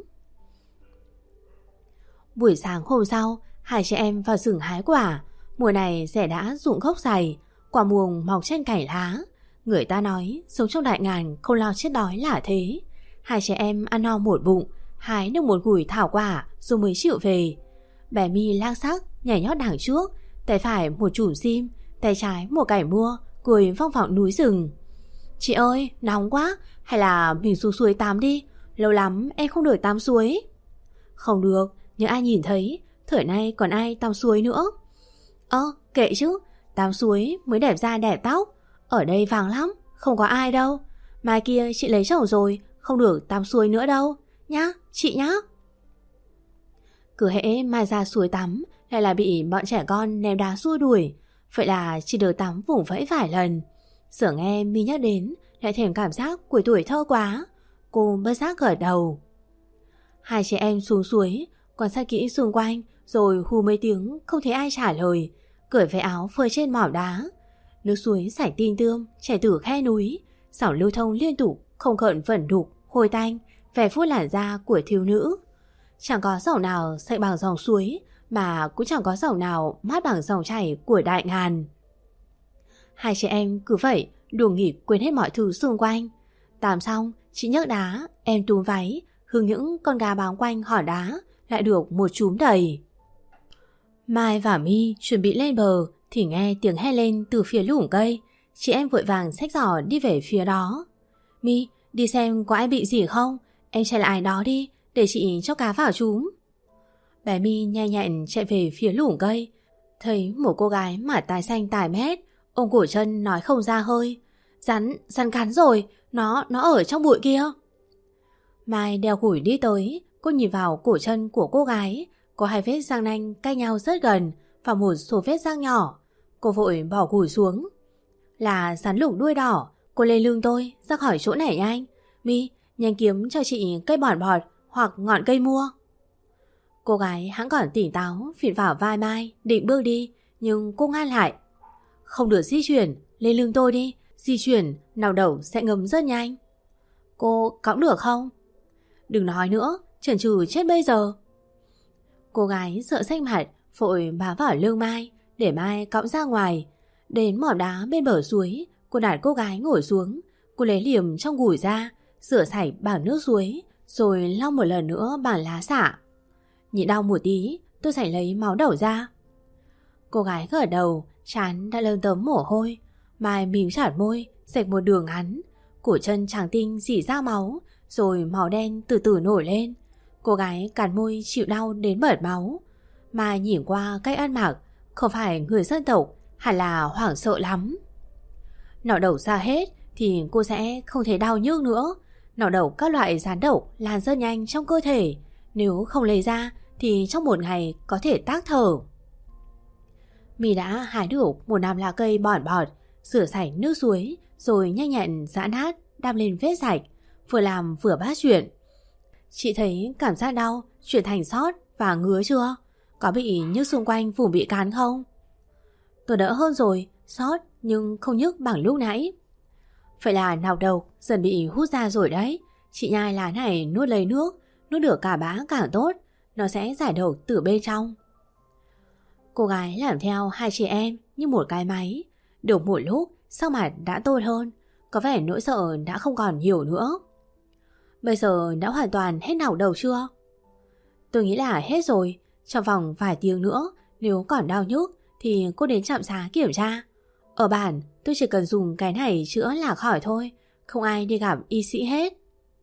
Buổi sáng hôm sau, hai chị em vào rừng hái quả. Mùa này rẻ đã rụng gốc dày, quả muồng mọc trên cành lá. Người ta nói sống trong đại ngàn không lo chết đói là thế. Hai chị em ăn no một bụng, hái được một gùi thảo quả rồi mới chịu về. Bé My lang sắc nhảy nhót đằng trước, tay phải một chùm sim, tay trái một cải mua, cười vang vọng núi rừng. Chị ơi, nóng quá, hay là mình xuống suối tắm đi, lâu lắm em không được tắm suối. Không được, nhưng ai nhìn thấy, thời nay còn ai tắm suối nữa. Ơ, kệ chứ, tắm suối mới đẹp da đẹp tóc, ở đây vàng lắm, không có ai đâu. Mai kia chị lấy chồng rồi, không được tắm suối nữa đâu, nhá, chị nhá. Cứ hễ Mai ra suối tắm, lại là bị bọn trẻ con ném đá xua đuổi. Vậy là chỉ được tắm vùng vẫy vài lần. Giờ nghe My nhắc đến, lại thèm cảm giác của tuổi thơ quá. Cô bất giác gật đầu. Hai chị em xuống suối, quan sát kỹ xung quanh, rồi hú mấy tiếng không thấy ai trả lời, cởi váy áo phơi trên mỏm đá. Nước suối chảy tinh tươm chảy từ khe núi, dòng lưu thông liên tục, không gợn vẩn đục, hôi tanh, vẻ phút làn da của thiếu nữ. Chẳng có dòng nào sạch bằng dòng suối, mà cũng chẳng có dòng nào mát bằng dòng chảy của đại ngàn. Hai chị em cứ vậy đùa nghịch quên hết mọi thứ xung quanh. Tắm xong, chị nhấc đá, em túm váy, hướng những con gà bám quanh hòn đá lại được một chúm đầy. Mai và My chuẩn bị lên bờ thì nghe tiếng hét lên từ phía lủng cây. Chị em vội vàng xách giỏ đi về phía đó. My, đi xem có ai bị gì không, em chạy lại đó đi để chị cho cá vào chúm. Bé My nhanh nhẹn chạy về phía lủng cây, thấy một cô gái mặt tai xanh tái mét, ôm cổ chân nói không ra hơi. Rắn, rắn cắn rồi, nó, nó ở trong bụi kia. Mai đeo gủi đi tới, cô nhìn vào cổ chân của cô gái, có hai vết răng nanh cách nhau rất gần và một số vết răng nhỏ. Cô vội bỏ gủi xuống. Là rắn lục đuôi đỏ, cô lên lưng tôi, ra khỏi chỗ này nhanh. My, nhanh kiếm cho chị cây bỏn bọt hoặc ngọn cây mua. Cô gái hãng còn tỉnh táo phịt vào vai Mai, định bước đi, nhưng cô ngăn lại. Không được di chuyển, lên lưng tôi đi, di chuyển, nào đầu sẽ ngấm rất nhanh. Cô cõng được không? Đừng nói nữa, chần chừ chết bây giờ. Cô gái sợ xanh mặt, vội bám vào lưng Mai, để Mai cõng ra ngoài. Đến mỏm đá bên bờ suối, cô đặt cô gái ngồi xuống. Cô lấy liềm trong gùi ra, rửa sạch bằng nước suối, rồi lau một lần nữa bằng lá xả. Nhịn đau một tí, tôi sảy lấy máu đầu ra. Cô gái gật đầu, trán đã lơm tấm mồ hôi. Mai mím chặt môi, sạch một đường ngắn. Cổ chân trắng tinh rỉ ra máu, rồi máu đen từ từ nổi lên. Cô gái cắn môi chịu đau đến bật máu. Mai nhìn qua cách ăn mặc, không phải người dân tộc, hẳn là hoảng sợ lắm. Nọ đầu ra hết thì cô sẽ không thể đau nhức nữa. Nọ đầu các loại rắn độc lan rất nhanh trong cơ thể, nếu không lấy ra thì trong một ngày có thể tắc thở. My đã hái được một nắm lá cây bỏn bọt, rửa sạch nước suối, rồi nhanh nhẹn giã nát đắp lên vết sạch, vừa làm vừa bắt chuyện. Chị thấy cảm giác đau chuyển thành xót và ngứa chưa? Có bị nhức xung quanh vùng bị cắn không? Tôi đỡ hơn rồi, xót nhưng không nhức bằng lúc nãy. Vậy là nào đầu dần bị hút ra rồi đấy. Chị nhai lá này nuốt lấy nước, nuốt được cả bã càng tốt, nó sẽ giải độc từ bên trong. Cô gái làm theo hai chị em như một cái máy. Được một lúc, sắc mặt đã tốt hơn, có vẻ nỗi sợ đã không còn nhiều nữa. Bây giờ đã hoàn toàn hết nào đầu chưa? Tôi nghĩ là hết rồi. Trong vòng vài tiếng nữa, nếu còn đau nhức thì cô đến trạm xá kiểm tra. Ở bản tôi chỉ cần dùng cái này chữa là khỏi thôi, không ai đi gặp y sĩ hết.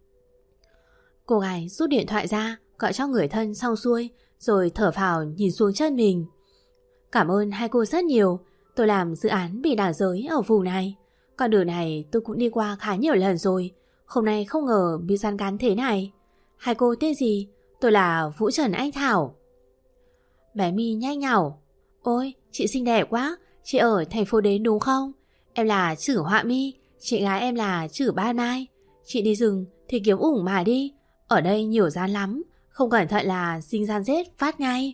Cô gái rút điện thoại ra, gọi cho người thân xong xuôi, rồi thở phào nhìn xuống chân mình. Cảm ơn hai cô rất nhiều. Tôi làm dự án bị đả giới ở vùng này. Con đường này tôi cũng đi qua khá nhiều lần rồi. Hôm nay không ngờ bị rắn cắn thế này. Hai cô tên gì? Tôi là Vũ Trần Anh Thảo. Bé My nhanh nhảu. Ôi, chị xinh đẹp quá. Chị ở thành phố đến đúng không? Em là Chử Họa My, chị gái em là Chử Ban Mai. Chị đi rừng thì kiếm ủng mà đi. Ở đây nhiều rắn lắm, không cẩn thận là sinh rắn rết phát ngay.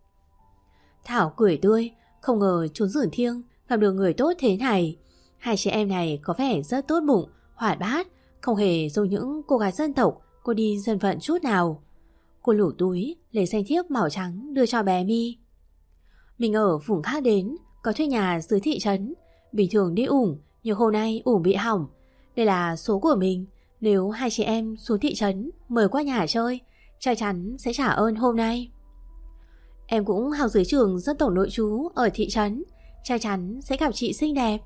Thảo cười tươi, không ngờ trốn rừng thiêng gặp được người tốt thế này. Hai chị em này có vẻ rất tốt bụng, hoạt bát, không hề giống những cô gái dân tộc cô đi dân vận chút nào. Cô lủ túi lấy danh thiếp màu trắng đưa cho bé My. Mình ở vùng khác đến, có thuê nhà dưới thị trấn. Bình thường đi ủng, nhưng hôm nay ủng bị hỏng. Đây là số của mình. Nếu hai chị em xuống thị trấn mời qua nhà chơi, chắc chắn sẽ trả ơn hôm nay. Em cũng học dưới trường dân tộc nội trú ở thị trấn, chắc chắn sẽ gặp chị xinh đẹp.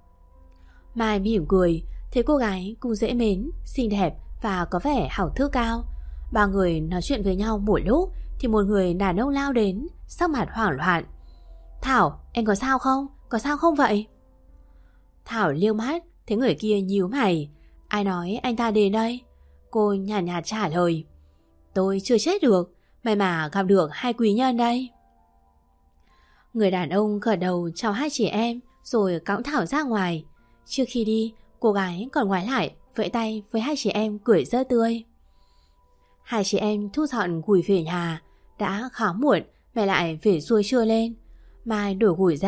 Mai mỉm cười, thấy cô gái cũng dễ mến, xinh đẹp và có vẻ học thức cao. Ba người nói chuyện với nhau một lúc thì một người đàn ông lao đến, sắc mặt hoảng loạn. Thảo, em có sao không? Có sao không vậy? Thảo liêu mắt, thấy người kia nhíu mày. Ai nói anh ta đến đây? Cô nhàn nhạt, nhạt trả lời. Tôi chưa chết được, may mà gặp được hai quý nhân đây. Người đàn ông gật đầu chào hai chị em, rồi cõng Thảo ra ngoài. Trước khi đi, cô gái còn ngoái lại vẫy tay với hai chị em cười rất tươi. Hai chị em thu dọn gùi về nhà. Đã khá muộn, mẹ lại về xuôi trưa lên. Mai đổ gùi ra,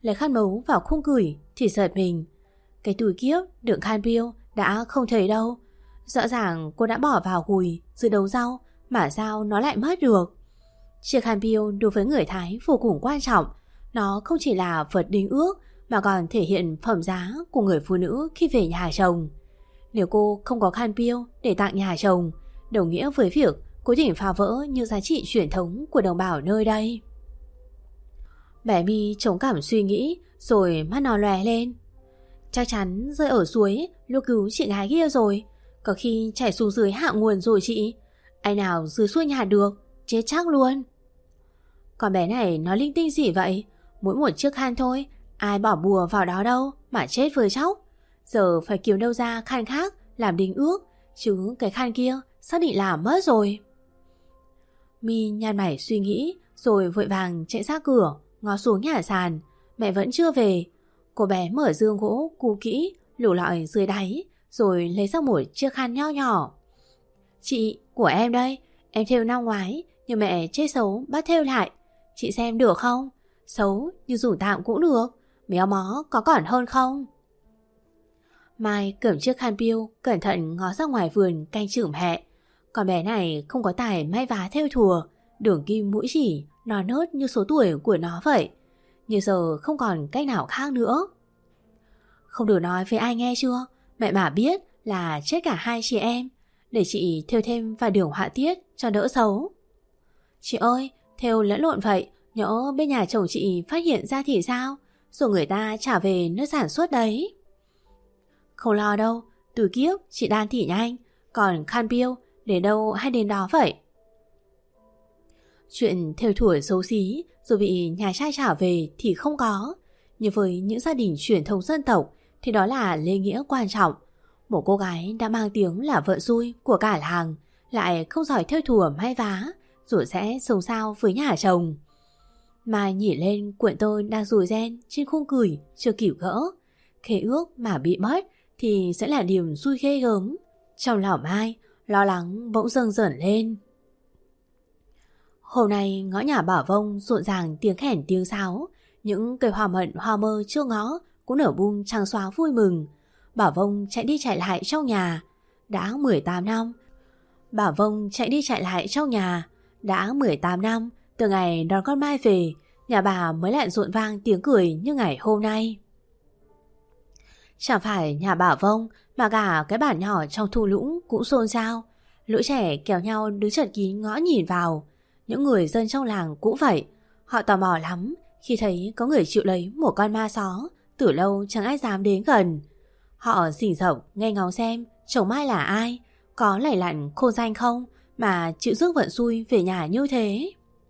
lấy khăn mấu vào khung gửi thì giật mình. Cái túi kiếp đựng khan piêu đã không thấy đâu. Rõ ràng cô đã bỏ vào gùi dưới đấu rau mà sao nó lại mất được. Chiếc khan piêu đối với người Thái vô cùng quan trọng. Nó không chỉ là vật đính ước mà còn thể hiện phẩm giá của người phụ nữ khi về nhà chồng. Nếu cô không có khan piêu để tặng nhà chồng, đồng nghĩa với việc cố tình phá vỡ những giá trị truyền thống của đồng bào nơi đây. Bé My chống cảm suy nghĩ rồi mắt nó lòe lên. Chắc chắn rơi ở suối lúc cứu chị gái kia rồi. Có khi chảy xuống dưới hạ nguồn rồi chị. Ai nào dưới suối nhà được, chết chắc luôn. Con bé này nó linh tinh gì vậy? Mỗi một chiếc khăn thôi, ai bỏ bùa vào đó đâu mà chết với chóc. Giờ phải kiếm đâu ra khăn khác làm đính ước, chứ cái khăn kia xác định là mất rồi. My nhăn mày suy nghĩ rồi vội vàng chạy ra cửa, ngó xuống nhà sàn. Mẹ vẫn chưa về. Cô bé mở giường gỗ cũ kỹ lủ lọi dưới đáy rồi lấy ra một chiếc khăn nho nhỏ. Chị, của em đây. Em thêu năm ngoái nhưng mẹ chê xấu bắt thêu lại. Chị xem được không? Xấu nhưng dùng tạm cũng được. Méo mó có còn hơn không? Mai cầm chiếc khăn piêu cẩn thận ngó ra ngoài vườn canh chừng mẹ. Con bé này không có tài may vá thêu thùa, đường kim mũi chỉ non nớt như số tuổi của nó vậy. Nhưng giờ không còn cách nào khác nữa. Không được nói với ai nghe chưa? Mẹ mà biết là chết cả hai chị em. Để chị thêu thêm vài đường họa tiết cho đỡ xấu. Chị ơi, thêu lẫn lộn vậy, nhỡ bên nhà chồng chị phát hiện ra thì sao? Rồi người ta trả về nơi sản xuất đấy. Không lo đâu, từ kiếp chị đan thì nhanh. Còn khăn piêu đến đâu hay đến đó vậy. Chuyện thêu thủa xấu xí rồi bị nhà trai trả về thì không có. Nhưng với những gia đình truyền thống dân tộc thì đó là lễ nghĩa quan trọng. Một cô gái đã mang tiếng là vợ xui của cả làng lại không giỏi thêu thùa may vá rồi sẽ sống sao với nhà chồng. Mai nhỉ lên cuộn tôi đang rùi ren trên khung cửi chưa kịp gỡ. Khế ước mà bị mất thì sẽ là điều xui ghê gớm. Trong lòng Mai lo lắng bỗng dâng dởn lên. Hôm nay ngõ nhà Bảo Vông rộn ràng tiếng khèn tiếng sáo. Những cây hoa mận hoa mơ chưa ngõ cũng nở bung trắng xóa vui mừng. Bảo Vông chạy đi chạy lại trong nhà. Đã mười tám năm. Bảo Vông chạy đi chạy lại trong nhà. Đã mười tám năm từ ngày đón con Mai về, nhà bà mới lại rộn vang tiếng cười như ngày hôm nay. Chẳng phải nhà Bảo Vông mà cả cái bản nhỏ trong thung lũng cũng xôn xao. Lũ trẻ kéo nhau đứng chật kín ngõ nhìn vào. Những người dân trong làng cũng vậy. Họ tò mò lắm khi thấy có người chịu lấy một con ma só. Từ lâu chẳng ai dám đến gần. Họ rình rập nghe ngóng xem chồng Mai là ai, có lầy lặn khôn danh không mà chịu rước vận xui về nhà như thế.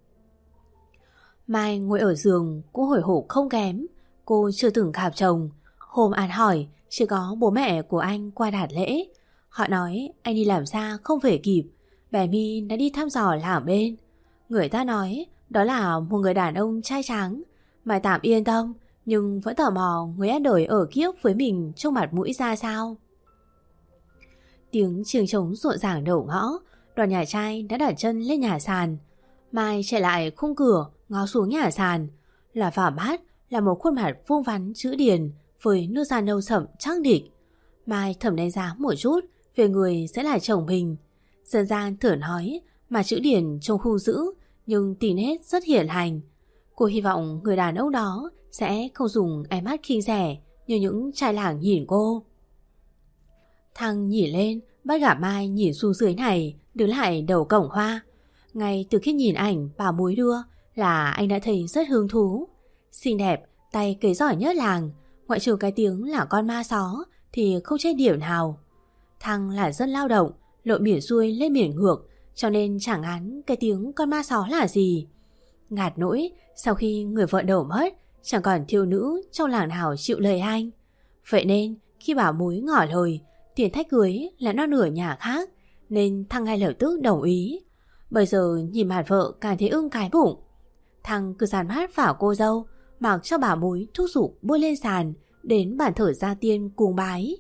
Mai ngồi ở giường cũng hồi hộp không kém. Cô chưa từng gặp chồng. Hôm ăn hỏi chỉ có bố mẹ của anh qua đạt lễ. Họ nói anh đi làm xa không về kịp. Bé My đã đi thăm dò làm bên. Người ta nói đó là một người đàn ông trai trắng. Mai tạm yên tâm nhưng vẫn tò mò người ăn đời ở kiếp với mình trông mặt mũi ra sao. Tiếng chiêng trống rộn ràng đầu ngõ. Đoàn nhà trai đã đặt chân lên nhà sàn. Mai chạy lại khung cửa ngó xuống nhà sàn. Là vào mắt là một khuôn mặt vuông vắn chữ điền với nước da nâu sậm chắc địch. Mai thầm đánh giá một chút về người sẽ là chồng mình. Dân gian thở nói mà chữ điền trông hung dữ nhưng tỉ nết rất hiền hành. Cô hy vọng người đàn ông đó sẽ không dùng ánh mắt khinh rẻ như những trai làng nhìn cô. Thằng nhỉ lên bắt gặp Mai nhìn xuống dưới này đứng lại đầu cổng hoa. Ngay từ khi nhìn ảnh bà Muối đưa là anh đã thấy rất hứng thú. Xinh đẹp, tay cấy giỏi nhất làng, ngoại trừ cái tiếng là con ma só thì không chết điểm nào. Thằng là dân lao động, lội biển xuôi lên biển ngược, cho nên chẳng án cái tiếng con ma só là gì. Ngạt nỗi sau khi người vợ đầu mất, chẳng còn thiếu nữ trong làng nào chịu lời anh. Vậy nên khi bà Muối ngỏ lời tiền thách cưới là non nửa nhà khác, nên thằng ngay lập tức đồng ý. Bây giờ nhìn mặt vợ càng thấy ưng cái bụng. Thằng cứ dàn mắt vào cô dâu, mặc cho bà Muối thúc giục bôi lên sàn đến bàn thờ gia tiên cuồng bái.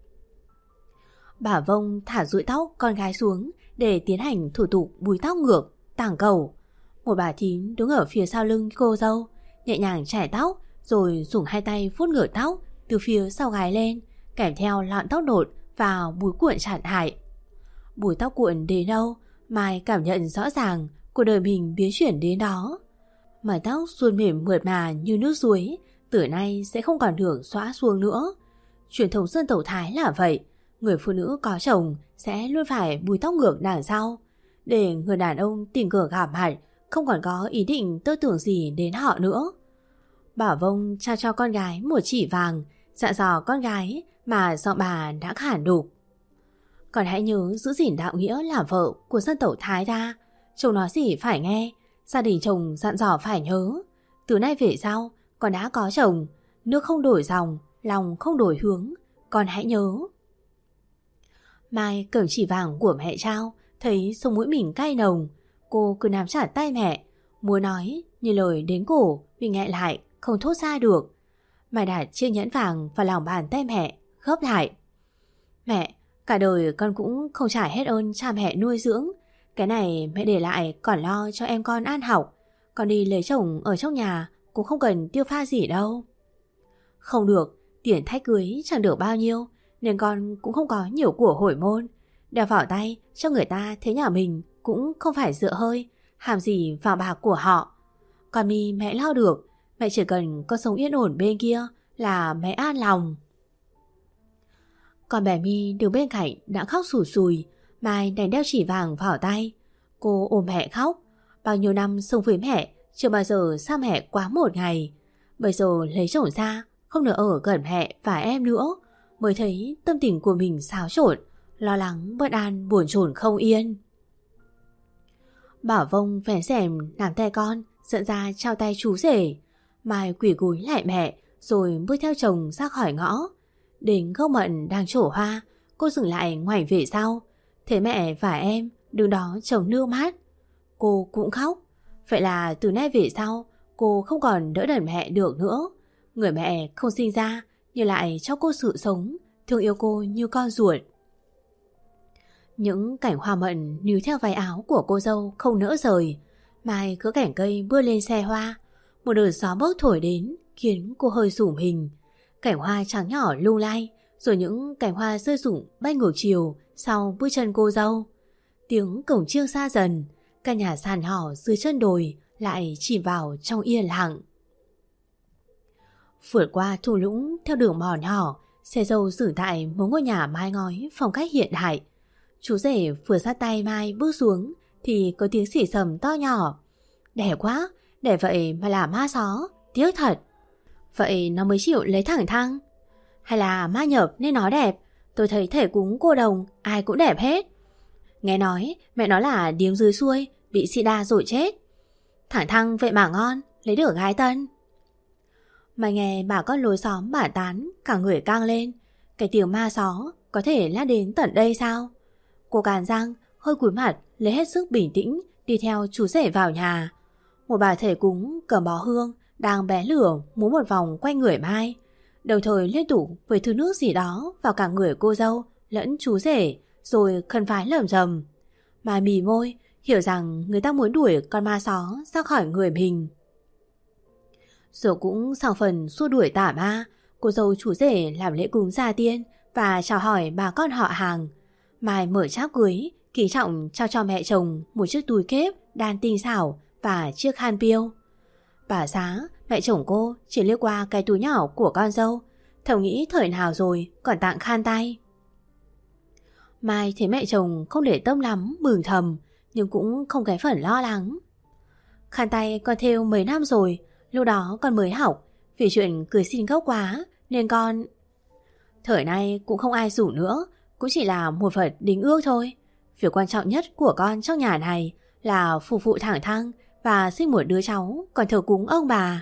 Bà Vông thả rụi tóc con gái xuống để tiến hành thủ tục búi tóc ngược, tảng cầu. Một bà thím đứng ở phía sau lưng cô dâu, nhẹ nhàng chải tóc rồi dùng hai tay vuốt ngửa tóc từ phía sau gáy lên, kèm theo lọn tóc đột vào búi cuộn chặn hại. Búi tóc cuộn đến đâu, Mai cảm nhận rõ ràng cuộc đời mình biến chuyển đến đó. Mái tóc suôn mềm mượt mà như nước suối, từ nay sẽ không còn được xõa xuống nữa. Truyền thống dân tộc Thái là vậy, người phụ nữ có chồng sẽ luôn phải búi tóc ngược đằng sau, để người đàn ông tình cờ gặp mặt không còn có ý định tư tưởng gì đến họ nữa. Bảo Vông trao cho con gái một chỉ vàng, dặn dò con gái mà giọng bà đã khản đục. Con hãy nhớ giữ gìn đạo nghĩa làm vợ của dân tộc Thái ta. Chồng nói gì phải nghe, gia đình chồng dặn dò phải nhớ. Từ nay về sau, con đã có chồng, nước không đổi dòng, lòng không đổi hướng, con hãy nhớ. Mai cầm chỉ vàng của mẹ trao, thấy sống mũi mình cay nồng. Cô cứ nắm chặt tay mẹ, muốn nói như lời đến cổ vì ngại lại không thốt ra được. Mai đặt chiếc nhẫn vàng vào lòng bàn tay mẹ, gấp lại. Mẹ, cả đời con cũng không trả hết ơn cha mẹ nuôi dưỡng. Cái này mẹ để lại còn lo cho em con ăn học. Con đi lấy chồng ở trong nhà cũng không cần tiêu pha gì đâu. Không được, tiền thách cưới chẳng được bao nhiêu, nên con cũng không có nhiều của hồi môn. Đeo vào tay cho người ta thấy nhà mình cũng không phải dựa hơi, hàm gì vào bạc của họ. Còn mi mẹ lo được, mẹ chỉ cần con sống yên ổn bên kia là mẹ an lòng. Còn bé Mi đứng bên cạnh đã khóc sủi sùi. Mai đành đeo chỉ vàng vào tay. Cô ôm mẹ khóc. Bao nhiêu năm sống với mẹ, chưa bao giờ xa mẹ quá một ngày. Bây giờ lấy chồng ra, không được ở gần mẹ và em nữa, mới thấy tâm tình của mình xáo trộn, lo lắng, bất an, buồn chồn không yên. Bảo Vông vén rèm nắm tay con, dẫn ra trao tay chú rể. Mai quỳ gối lại mẹ, rồi bước theo chồng ra khỏi ngõ. Đến gốc mận đang trổ hoa, cô dừng lại ngoảnh về sau, thấy mẹ và em đứng đó trông nước mắt. Cô cũng khóc. Vậy là từ nay về sau, cô không còn đỡ đần mẹ được nữa. Người mẹ không sinh ra nhưng lại cho cô sự sống, thương yêu cô như con ruột. Những cảnh hoa mận níu theo váy áo của cô dâu không nỡ rời. Mai cứ cảnh cây bước lên xe hoa. Một đợt gió bốc thổi đến khiến cô hơi rủng mình. Cảnh hoa trắng nhỏ lung lay, rồi những cảnh hoa rơi rụng bay ngược chiều sau bước chân cô dâu. Tiếng cổng chiêng xa dần, căn nhà sàn nhỏ dưới chân đồi lại chìm vào trong yên lặng. Vượt qua thung lũng theo đường mòn nhỏ, xe dâu dừng tại một ngôi nhà mái ngói phong cách hiện đại. Chú rể vừa sát tay Mai bước xuống thì có tiếng xỉ sầm to nhỏ. Đẹp quá, để vậy mà là ma xó, tiếc thật. Vậy nó mới chịu lấy thẳng thăng? Hay là ma nhập nên nó đẹp? Tôi thấy thể cúng cô đồng ai cũng đẹp hết. Nghe nói mẹ nó là điếm dưới xuôi, bị sida rồi chết. Thẳng thăng vậy mà ngon, lấy được gái tân. Mà nghe bà con lối xóm bà tán, cả người căng lên. Cái tiếng ma xó có thể lan đến tận đây sao? Cô càn răng, hơi cúi mặt, lấy hết sức bình tĩnh, đi theo chú rể vào nhà. Một bà thể cúng cầm bó hương đang bé lửa múa một vòng quanh người Mai, đồng thời liên tục với thứ nước gì đó vào cả người cô dâu lẫn chú rể, rồi khấn vái lẩm rầm. Mai mì môi, hiểu rằng người ta muốn đuổi con ma xó ra khỏi người mình. Rồi cũng sau phần xua đuổi tà ma, cô dâu chú rể làm lễ cúng gia tiên và chào hỏi bà con họ hàng. Mai mở tráp cưới, kỳ trọng trao cho mẹ chồng một chiếc túi kép đan tinh xảo và chiếc khăn piêu. Bà Giá, mẹ chồng cô chỉ liếc qua cái túi nhỏ của con dâu, thầm nghĩ thời nào rồi còn tặng khăn tay. Mai thấy mẹ chồng không để tâm lắm, mừng thầm, nhưng cũng không cái phần lo lắng. Khăn tay con thêu mấy năm rồi, lúc đó con mới học, vì chuyện cưới xin gốc quá nên con... Thời nay cũng không ai rủ nữa, cũng chỉ là một vật đính ước thôi. Việc quan trọng nhất của con trong nhà này là phục vụ thẳng thăng và sinh một đứa cháu còn thờ cúng ông bà.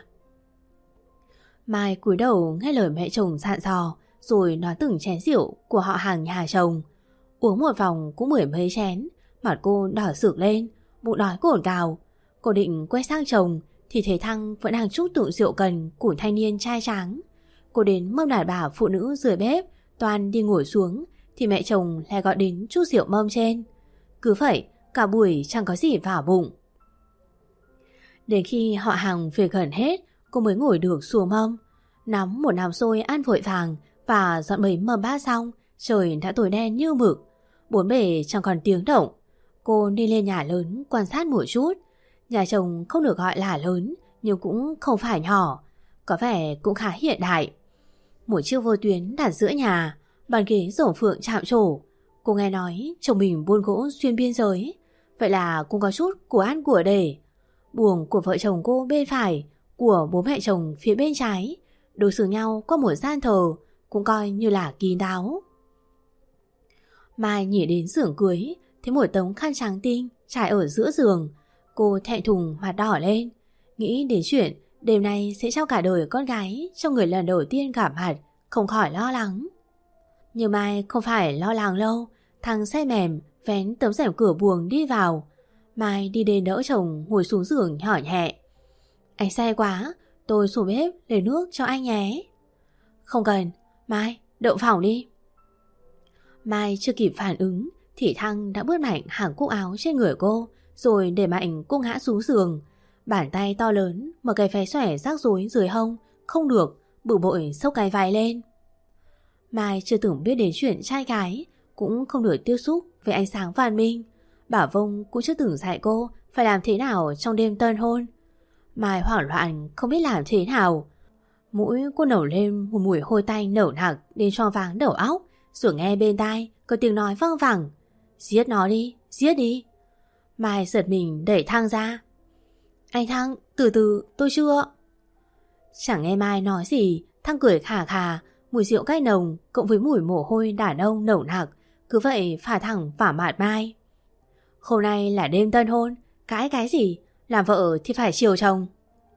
Mai cúi đầu nghe lời mẹ chồng dặn dò, rồi nói từng chén rượu của họ hàng nhà chồng. Uống một vòng cũng mười mấy chén, mặt cô đỏ sực lên, bụng đói cồn cào. Cô định quay sang chồng thì thấy Thăng vẫn đang trút tụng rượu cần của thanh niên trai tráng. Cô đến mâm đàn bà phụ nữ dưới bếp, toàn đi ngồi xuống thì mẹ chồng lại gọi đến chút rượu mâm trên. Cứ vậy, cả buổi chẳng có gì vào bụng. Đến khi họ hàng về gần hết, cô mới ngồi được xuống mâm. Nắm một nắm xôi ăn vội vàng và dọn mấy mâm bát xong, trời đã tối đen như mực. Bốn bề chẳng còn tiếng động. Cô đi lên nhà lớn quan sát một chút. Nhà chồng không được gọi là lớn, nhưng cũng không phải nhỏ, có vẻ cũng khá hiện đại. Một chiếc vô tuyến đặt giữa nhà, bàn ghế rổ phượng chạm trổ. Cô nghe nói chồng mình buôn gỗ xuyên biên giới, vậy là cũng có chút của ăn của để. Buồng của vợ chồng cô bên phải, của bố mẹ chồng phía bên trái, đối xử nhau qua một gian thờ, cũng coi như là kín đáo. Mai nhìn đến giường cưới, thấy một tấm khăn trắng tinh trải ở giữa giường. Cô thẹn thùng mặt đỏ lên, nghĩ đến chuyện đêm nay sẽ trao cả đời con gái cho người lần đầu tiên gặp mặt, không khỏi lo lắng. Nhưng Mai không phải lo lắng lâu. Thằng xe mềm vén tấm rèm cửa buồng đi vào. Mai đi đến đỡ chồng ngồi xuống giường nhỏ nhẹ. Anh say quá, tôi xuống bếp lấy nước cho anh nhé. Không cần, Mai, đậu phòng đi. Mai chưa kịp phản ứng thì Thăng đã bước mạnh hàng cúc áo trên người cô, rồi để mạnh cô ngã xuống giường. Bàn tay to lớn mở cái váy xòe rắc rối dưới hông, không được, bự bội xốc cái váy lên. Mai chưa từng biết đến chuyện trai gái, cũng không được tiếp xúc với ánh sáng văn minh. Bảo Vông cũng chưa từng dạy cô phải làm thế nào trong đêm tân hôn. Mai hoảng loạn không biết làm thế nào. Mũi cô nổi lên một mùi hôi tanh nồng nặc đến choáng váng đầu óc, rồi nghe bên tai có tiếng nói văng vẳng: giết nó đi, giết đi. Mai giật mình đẩy Thăng ra. Anh Thăng, từ từ, tôi chưa. Chẳng nghe Mai nói gì, Thăng cười khà khà. Mùi rượu cay nồng cộng với mùi mồ hôi đàn ông nồng nặc cứ vậy phả thẳng vào mặt Mai. Hôm nay là đêm tân hôn, cãi cái gì, làm vợ thì phải chiều chồng.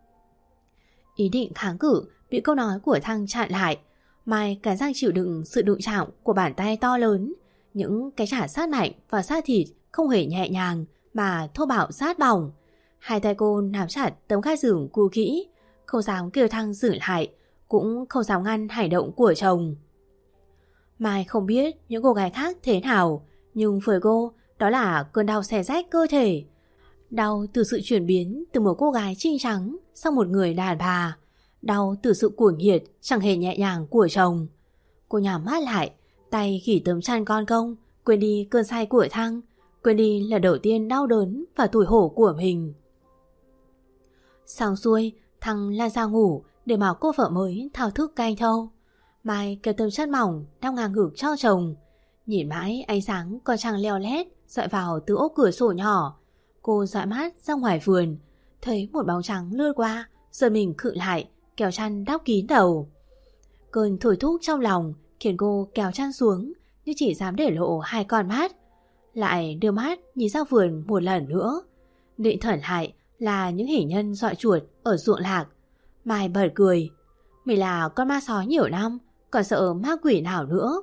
Ý định kháng cự bị câu nói của Thăng chặn lại. Mai cắn răng chịu đựng sự đụng chạm của bàn tay to lớn, những cái chả sát mạnh và sát thịt không hề nhẹ nhàng mà thô bạo sát bỏng. Hai tay cô nắm chặt tấm khăn giường cũ kỹ, không dám kêu Thăng dừng lại, cũng không dám ngăn hành động của chồng. Mai không biết những cô gái khác thế nào, nhưng với cô đó là cơn đau xé rách cơ thể. Đau từ sự chuyển biến từ một cô gái trinh trắng sang một người đàn bà. Đau từ sự cuồng nhiệt chẳng hề nhẹ nhàng của chồng. Cô nhắm mắt lại, tay gỉ tấm chăn con công, quên đi cơn say của Thăng, quên đi lần đầu tiên đau đớn và tủi hổ của mình. Xong xuôi, Thăng lan ra ngủ để bảo cô vợ mới thao thức canh thâu. Mai kéo tấm chăn mỏng đong ngang ngực cho chồng. Nhìn mãi ánh sáng con trăng leo lét dọi vào từ ốp cửa sổ nhỏ. Cô dõi mắt ra ngoài vườn, thấy một bóng trắng lướt qua, rồi mình khựng lại, kéo chăn đắp kín đầu. Cơn thổi thúc trong lòng khiến cô kéo chăn xuống, nhưng chỉ dám để lộ hai con mắt. Lại đưa mắt nhìn ra vườn một lần nữa. Định thần lại là những hình nhân dọi chuột ở ruộng lạc. Mai bật cười. Mình là con ma sói nhiều năm, còn sợ ma quỷ nào nữa.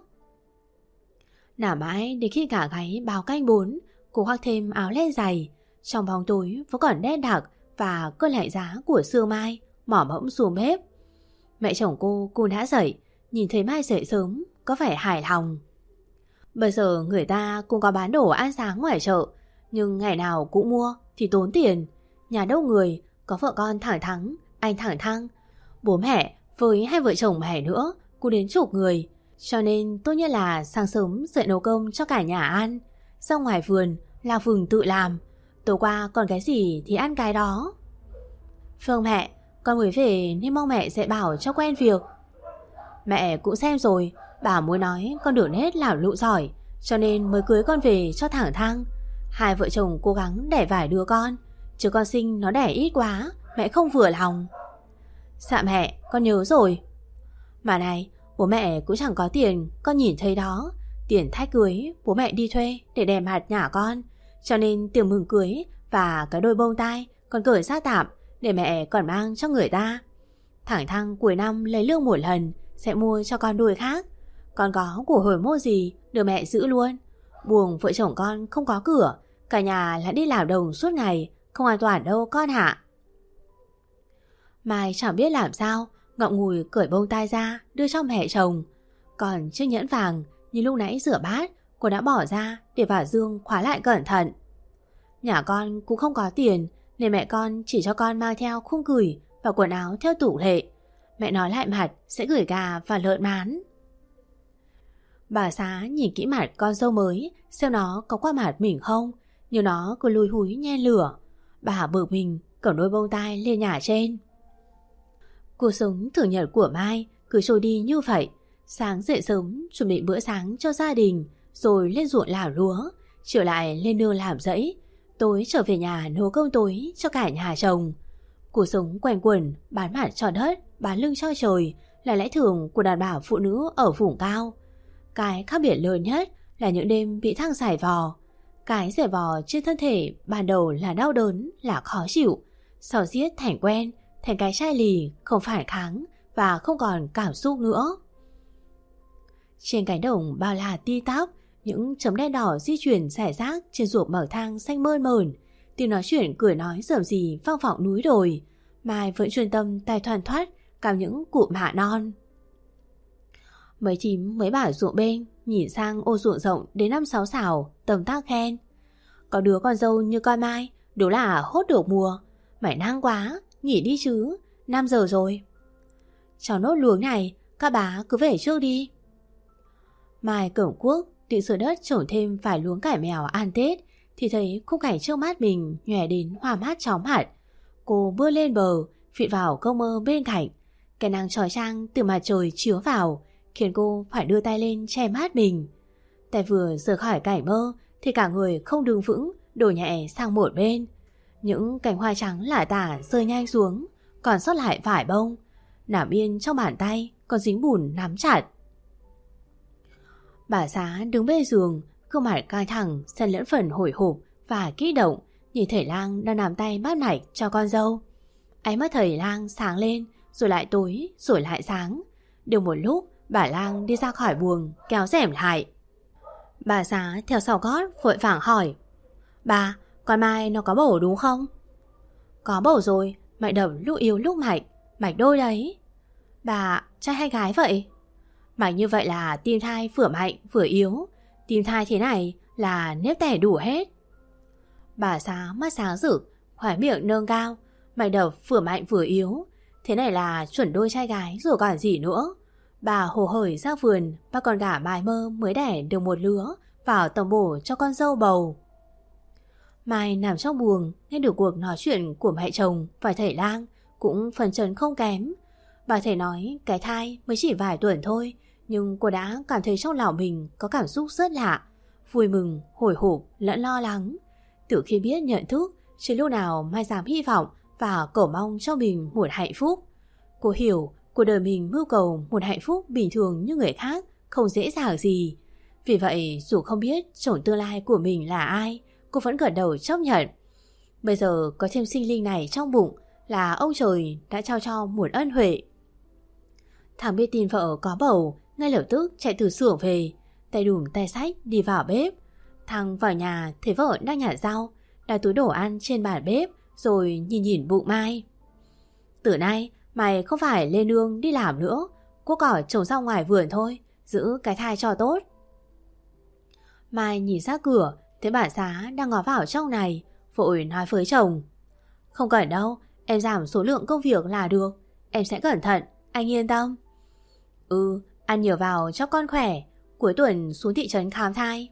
Nả mãi đến khi cả gáy báo canh bốn, cô khoác thêm áo len dày. Trong bóng tối vẫn còn đen đặc và cơn lạnh giá của sương Mai mỏ mẫm xuống bếp. Mẹ chồng cô cũng đã dậy, nhìn thấy Mai dậy sớm có vẻ hài lòng. Bây giờ người ta cũng có bán đồ ăn sáng ngoài chợ, nhưng ngày nào cũng mua thì tốn tiền. Nhà đông người, có vợ con thẳng thắn, anh thẳng thăng, bố mẹ với hai vợ chồng mẹ nữa cũng đến chục người. Cho nên tốt nhất là sáng sớm dậy nấu cơm cho cả nhà ăn, ra ngoài vườn là vườn tự làm. Tối qua còn cái gì thì ăn cái đó. Phương mẹ, con mới về nên mong mẹ dạy bảo cho quen việc. Mẹ cũng xem rồi, bà muốn nói con đường nết lảo lụ giỏi, cho nên mới cưới con về cho thẳng thăng. Hai vợ chồng cố gắng đẻ vài đứa con, chứ con sinh nó đẻ ít quá, mẹ không vừa lòng. Dạ mẹ, con nhớ rồi. Mà này, bố mẹ cũng chẳng có tiền, con nhìn thấy đó. Tiền thách cưới bố mẹ đi thuê để đè mặt nhả con, cho nên tiền mừng cưới và cái đôi bông tai con cởi ra tạm để mẹ còn mang cho người ta. Thẳng thăng cuối năm lấy lương một lần sẽ mua cho con đôi khác. Con có của hồi môn gì được mẹ giữ luôn. Buồng vợ chồng con không có cửa, cả nhà lại đi làm đồng suốt ngày, không an toàn đâu con hạ. Mai chẳng biết làm sao, ngậm ngùi cởi bông tai ra đưa cho mẹ chồng. Còn chiếc nhẫn vàng như lúc nãy rửa bát, cô đã bỏ ra để vào dương khóa lại cẩn thận. Nhà con cũng không có tiền, nên mẹ con chỉ cho con mang theo khung gửi và quần áo theo tủ lệ. Mẹ nói lại mặt sẽ gửi gà và lợn mán. Bà Xá nhìn kỹ mặt con dâu mới, xem nó có qua mặt mình không, nhưng nó cứ lùi húi nhen lửa. Bà bực mình cầm đôi bông tai lên nhà trên. Cuộc sống thường nhật của Mai cứ trôi đi như vậy. Sáng dậy sớm chuẩn bị bữa sáng cho gia đình, rồi lên ruộng làm lúa, chiều lại lên nương làm rẫy, tối trở về nhà nấu cơm tối cho cả nhà chồng. Cuộc sống quanh quẩn, bán mặt cho đất, bán lưng cho trời là lẽ thường của đàn bà phụ nữ ở vùng cao. Cái khác biệt lớn nhất là những đêm bị thăng giải vò. Cái giải vò trên thân thể ban đầu là đau đớn, là khó chịu, sau giết thành quen, thành cái chai lì, không phản kháng và không còn cảm xúc nữa. Trên cánh đồng bao la ti tắp, những chấm đen đỏ di chuyển rải rác trên ruộng bậc thang xanh mơn mởn. Tiếng nói chuyện cười nói rầm rì vang vọng núi đồi. Mai vẫn chuyên tâm tay thoăn thoắt cào những cụm hạ non. Mấy thím mấy bà ruộng bên nhìn sang ô ruộng rộng đến năm sáu xào, tầm tác khen: có đứa con dâu như con Mai đúng là hốt được mùa. Mày năng quá, nghỉ đi chứ, năm giờ rồi. Cháu nốt luống này, các bà cứ về trước đi. Mai cổng cuốc định sửa đất trồng thêm vài luống cải mèo ăn Tết, thì thấy khung cảnh trước mắt mình nhòe đến hoa mát chóng mặt. Cô bước lên bờ, vịn vào câu mơ bên cạnh. Cái nắng chói chang từ mặt trời chiếu vào khiến cô phải đưa tay lên che mát mình. Tay vừa rời khỏi cảnh mơ thì cả người không đứng vững, đổ nhẹ sang một bên. Những cành hoa trắng lả tả rơi nhanh xuống, còn sót lại vài bông nằm yên trong bàn tay, còn dính bùn nắm chặt. Bà Xá đứng bên giường, gương mặt căng thẳng, xen lẫn phần hồi hộp và kích động, nhìn thầy lang đang nắm tay bắt mạch cho con dâu. Ánh mắt thầy lang sáng lên, rồi lại tối, rồi lại sáng. Được một lúc, bà lang đi ra khỏi buồng, kéo rèm lại. Bà Xá theo sau gót vội vàng hỏi: bà, con Mai nó có bầu đúng không? Có bầu rồi, mạch đập lúc yếu lúc mạnh, mạch đôi đấy. Bà, trai hay gái vậy? Mạch như vậy là tim thai vừa mạnh vừa yếu, tim thai thế này là nếp tẻ đủ hết. Bà Xá mắt sáng rực, khóe miệng nâng cao, mạch đập vừa mạnh vừa yếu, thế này là chuẩn đôi trai gái rồi còn gì nữa. Bà hồ hởi ra vườn, bắt con gà Mai Mơ mới đẻ được một lứa vào tầm bổ cho con dâu bầu. Mai nằm trong buồng, nghe được cuộc nói chuyện của mẹ chồng và thầy lang, cũng phần chấn không kém. Bà thầy nói cái thai mới chỉ vài tuần thôi, nhưng cô đã cảm thấy trong lòng mình có cảm xúc rất lạ, vui mừng, hồi hộp lẫn lo lắng. Từ khi biết nhận thức, chỉ lúc nào Mai dám hy vọng và cầu mong cho mình một hạnh phúc. Cô hiểu cuộc đời mình mưu cầu một hạnh phúc bình thường như người khác không dễ dàng gì. Vì vậy dù không biết chồng tương lai của mình là ai, cô vẫn gật đầu chấp nhận. Bây giờ có thêm sinh linh này trong bụng là ông trời đã trao cho một ân huệ. Thằng biết tin vợ có bầu, ngay lập tức chạy từ xưởng về, tay đùm tay xách đi vào bếp. Thằng vào nhà thấy vợ đang nhả rau, đặt túi đồ ăn trên bàn bếp, rồi nhìn nhìn bụng Mai. Từ nay mày không phải lên nương đi làm nữa, cuốc cỏ trồng rau ngoài vườn thôi, giữ cái thai cho tốt. Mai nhìn ra cửa, thấy bà Xá đang ngó vào trong này, vội nói với chồng: không cần đâu, em giảm số lượng công việc là được, em sẽ cẩn thận, anh yên tâm. Ừ, ăn nhiều vào cho con khỏe, cuối tuần xuống thị trấn khám thai.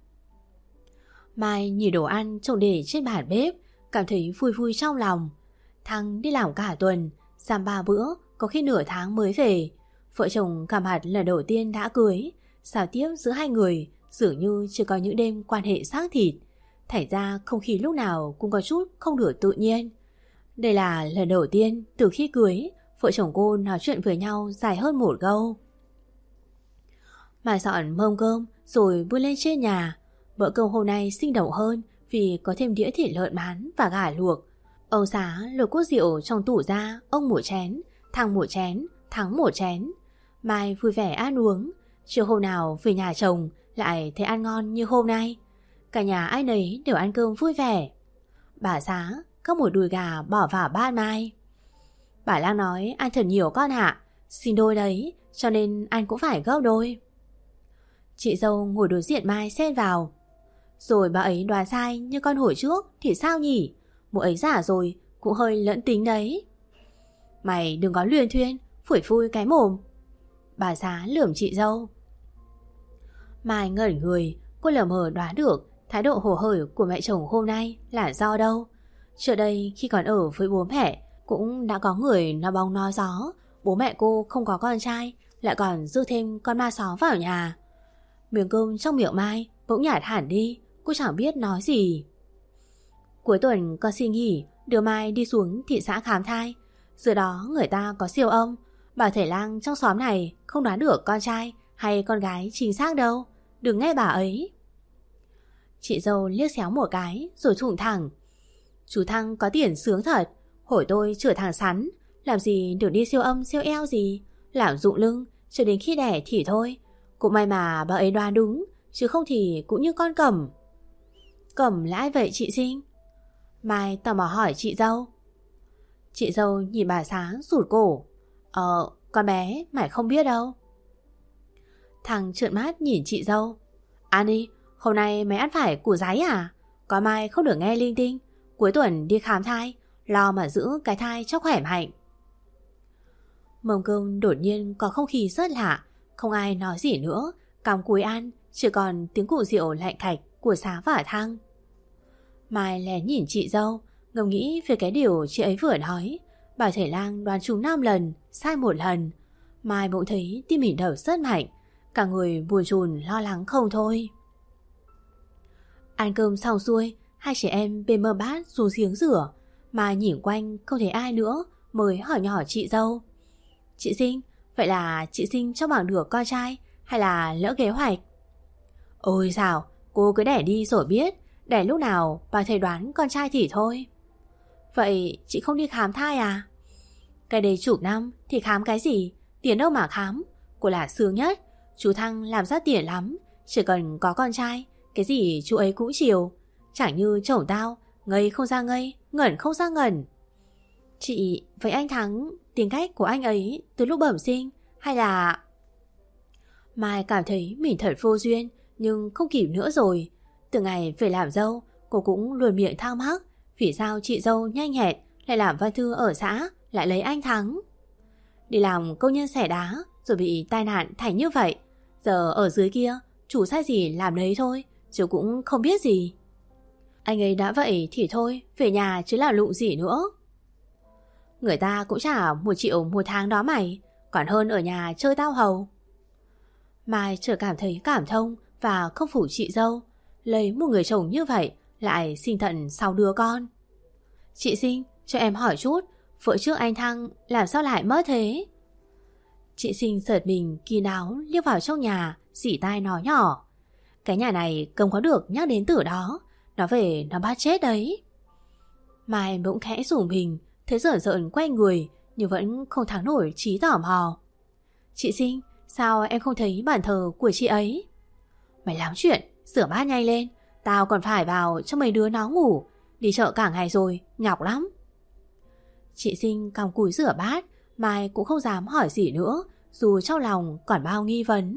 Mai nhìn đồ ăn trồng để trên bàn bếp, cảm thấy vui vui trong lòng. Thằng đi làm cả tuần, giảm ba bữa, có khi nửa tháng mới về. Vợ chồng gặp mặt lần đầu tiên đã cưới, giao tiếp giữa hai người dường như chỉ có những đêm quan hệ xác thịt. Thành ra không khí lúc nào cũng có chút không được tự nhiên. Đây là lần đầu tiên từ khi cưới, vợ chồng cô nói chuyện với nhau dài hơn một câu. Mai dọn mâm cơm rồi bước lên trên nhà. Bữa cơm hôm nay sinh động hơn vì có thêm đĩa thịt lợn bán và gà luộc. Ông Xá lôi cốc rượu trong tủ ra, ông một chén, thằng một chén, thắng một chén. Mai vui vẻ ăn uống. Chiều hôm nào về nhà chồng lại thấy ăn ngon như hôm nay. Cả nhà ai nấy đều ăn cơm vui vẻ. Bà Xá cắt một đùi gà bỏ vào bát Mai. Bà Lang nói ăn thật nhiều con ạ, xin đôi đấy, cho nên ăn cũng phải gấp đôi. Chị dâu ngồi đối diện Mai xen vào: rồi bà ấy đoán sai như con hồi trước thì sao nhỉ? Mụ ấy giả rồi, cũng hơi lẫn tính đấy. Mày đừng có luyên thuyên, phủi phui cái mồm. Bà Xá lườm chị dâu. Mai ngẩn người, cô lờ mờ đoán được thái độ hồ hởi của mẹ chồng hôm nay là do đâu. Trước đây khi còn ở với bố mẹ cũng đã có người nói bóng nói gió bố mẹ cô không có con trai, lại còn dư thêm con ma só vào nhà. Miếng cơm trong miệng Mai bỗng nhạt hẳn đi, cô chẳng biết nói gì. Cuối tuần con xin nghỉ đưa Mai đi xuống thị xã khám thai. Giữa đó người ta có siêu âm, bảo thể lang trong xóm này không đoán được con trai hay con gái chính xác đâu, đừng nghe bà ấy. Chị dâu liếc xéo một cái rồi thủng thẳng. Chú Thăng có tiền sướng thật, hồi tôi chữa thằng Sắn, làm gì được đi siêu âm siêu eo gì, làm rụng lưng cho đến khi đẻ thì thôi. Cũng may mà bà ấy đoán đúng, chứ không thì cũng như con Cẩm. Cẩm là ai vậy chị Sinh? Mai tò mò hỏi chị dâu. Chị dâu nhìn bà Sáng rụt cổ. Ờ, con bé mày không biết đâu. Thằng trợn mắt nhìn chị dâu. Ăn đi, hôm nay mày ăn phải củ giấy à? Có Mai không được nghe linh tinh. Cuối tuần đi khám thai, lo mà giữ cái thai cho khỏe mạnh. Mâm cơm đột nhiên có không khí rất lạ. Không ai nói gì nữa, cắm cúi ăn, chỉ còn tiếng cụ rượu lạnh cạch của Xá và Thăng. Mai lén nhìn chị dâu, ngầm nghĩ về cái điều chị ấy vừa nói. Bảo thể lang đoán trúng năm lần, sai một lần. Mai bỗng thấy tim mình đập rất mạnh, cả người buồn chồn lo lắng không thôi. Ăn cơm xong xuôi, hai chị em bê mâm bát xuống giếng rửa. Mai nhìn quanh không thấy ai nữa, mới hỏi nhỏ chị dâu. Chị Sinh, vậy là chị Sinh cho bằng được con trai hay là lỡ kế hoạch? Ôi sao, cô cứ đẻ đi rồi biết, đẻ lúc nào bà thầy đoán con trai thì thôi. Vậy chị không đi khám thai à? Cái đấy chục năm thì khám cái gì, tiền đâu mà khám. Cô là sướng nhất, chú Thăng làm rất tiền lắm, chỉ cần có con trai, cái gì chú ấy cũng chiều. Chẳng như chồng tao, ngây không ra ngây, ngẩn không ra ngẩn. Chị, với anh Thắng, tính cách của anh ấy từ lúc bẩm sinh hay là... Mai cảm thấy mình thật vô duyên, nhưng không kịp nữa rồi. Từ ngày về làm dâu, cô cũng luôn miệng thắc mắc vì sao chị dâu nhanh nhẹn lại làm văn thư ở xã, lại lấy anh Thắng. Đi làm công nhân xẻ đá rồi bị tai nạn thành như vậy. Giờ ở dưới kia, chủ sai gì làm đấy thôi, chứ cũng không biết gì. Anh ấy đã vậy thì thôi, về nhà chứ làm lụng gì nữa. Người ta cũng trả một triệu một tháng đó mày, còn hơn ở nhà chơi tao hầu. Mai chợt cảm thấy cảm thông và không phủ chị dâu, lấy một người chồng như vậy lại sinh tận sáu đứa con. Chị Sinh, cho em hỏi chút, vợ trước anh Thăng làm sao lại mất thế? Chị Sinh giật mình kín đáo liếc vào trong nhà, xỉ tai nói nhỏ. Cái nhà này không có được nhắc đến từ đó, nó về nó bắt chết đấy. Mai bỗng khẽ rủng mình, thấy rợn rợn quay người nhưng vẫn không thắng nổi trí tò mò. Chị Sinh, sao em không thấy bàn thờ của chị ấy? Mày lắm chuyện, rửa bát nhanh lên, tao còn phải vào cho mấy đứa nó ngủ. Đi chợ cả ngày rồi, nhọc lắm. Chị Sinh còng cúi rửa bát, Mai cũng không dám hỏi gì nữa, dù trong lòng còn bao nghi vấn.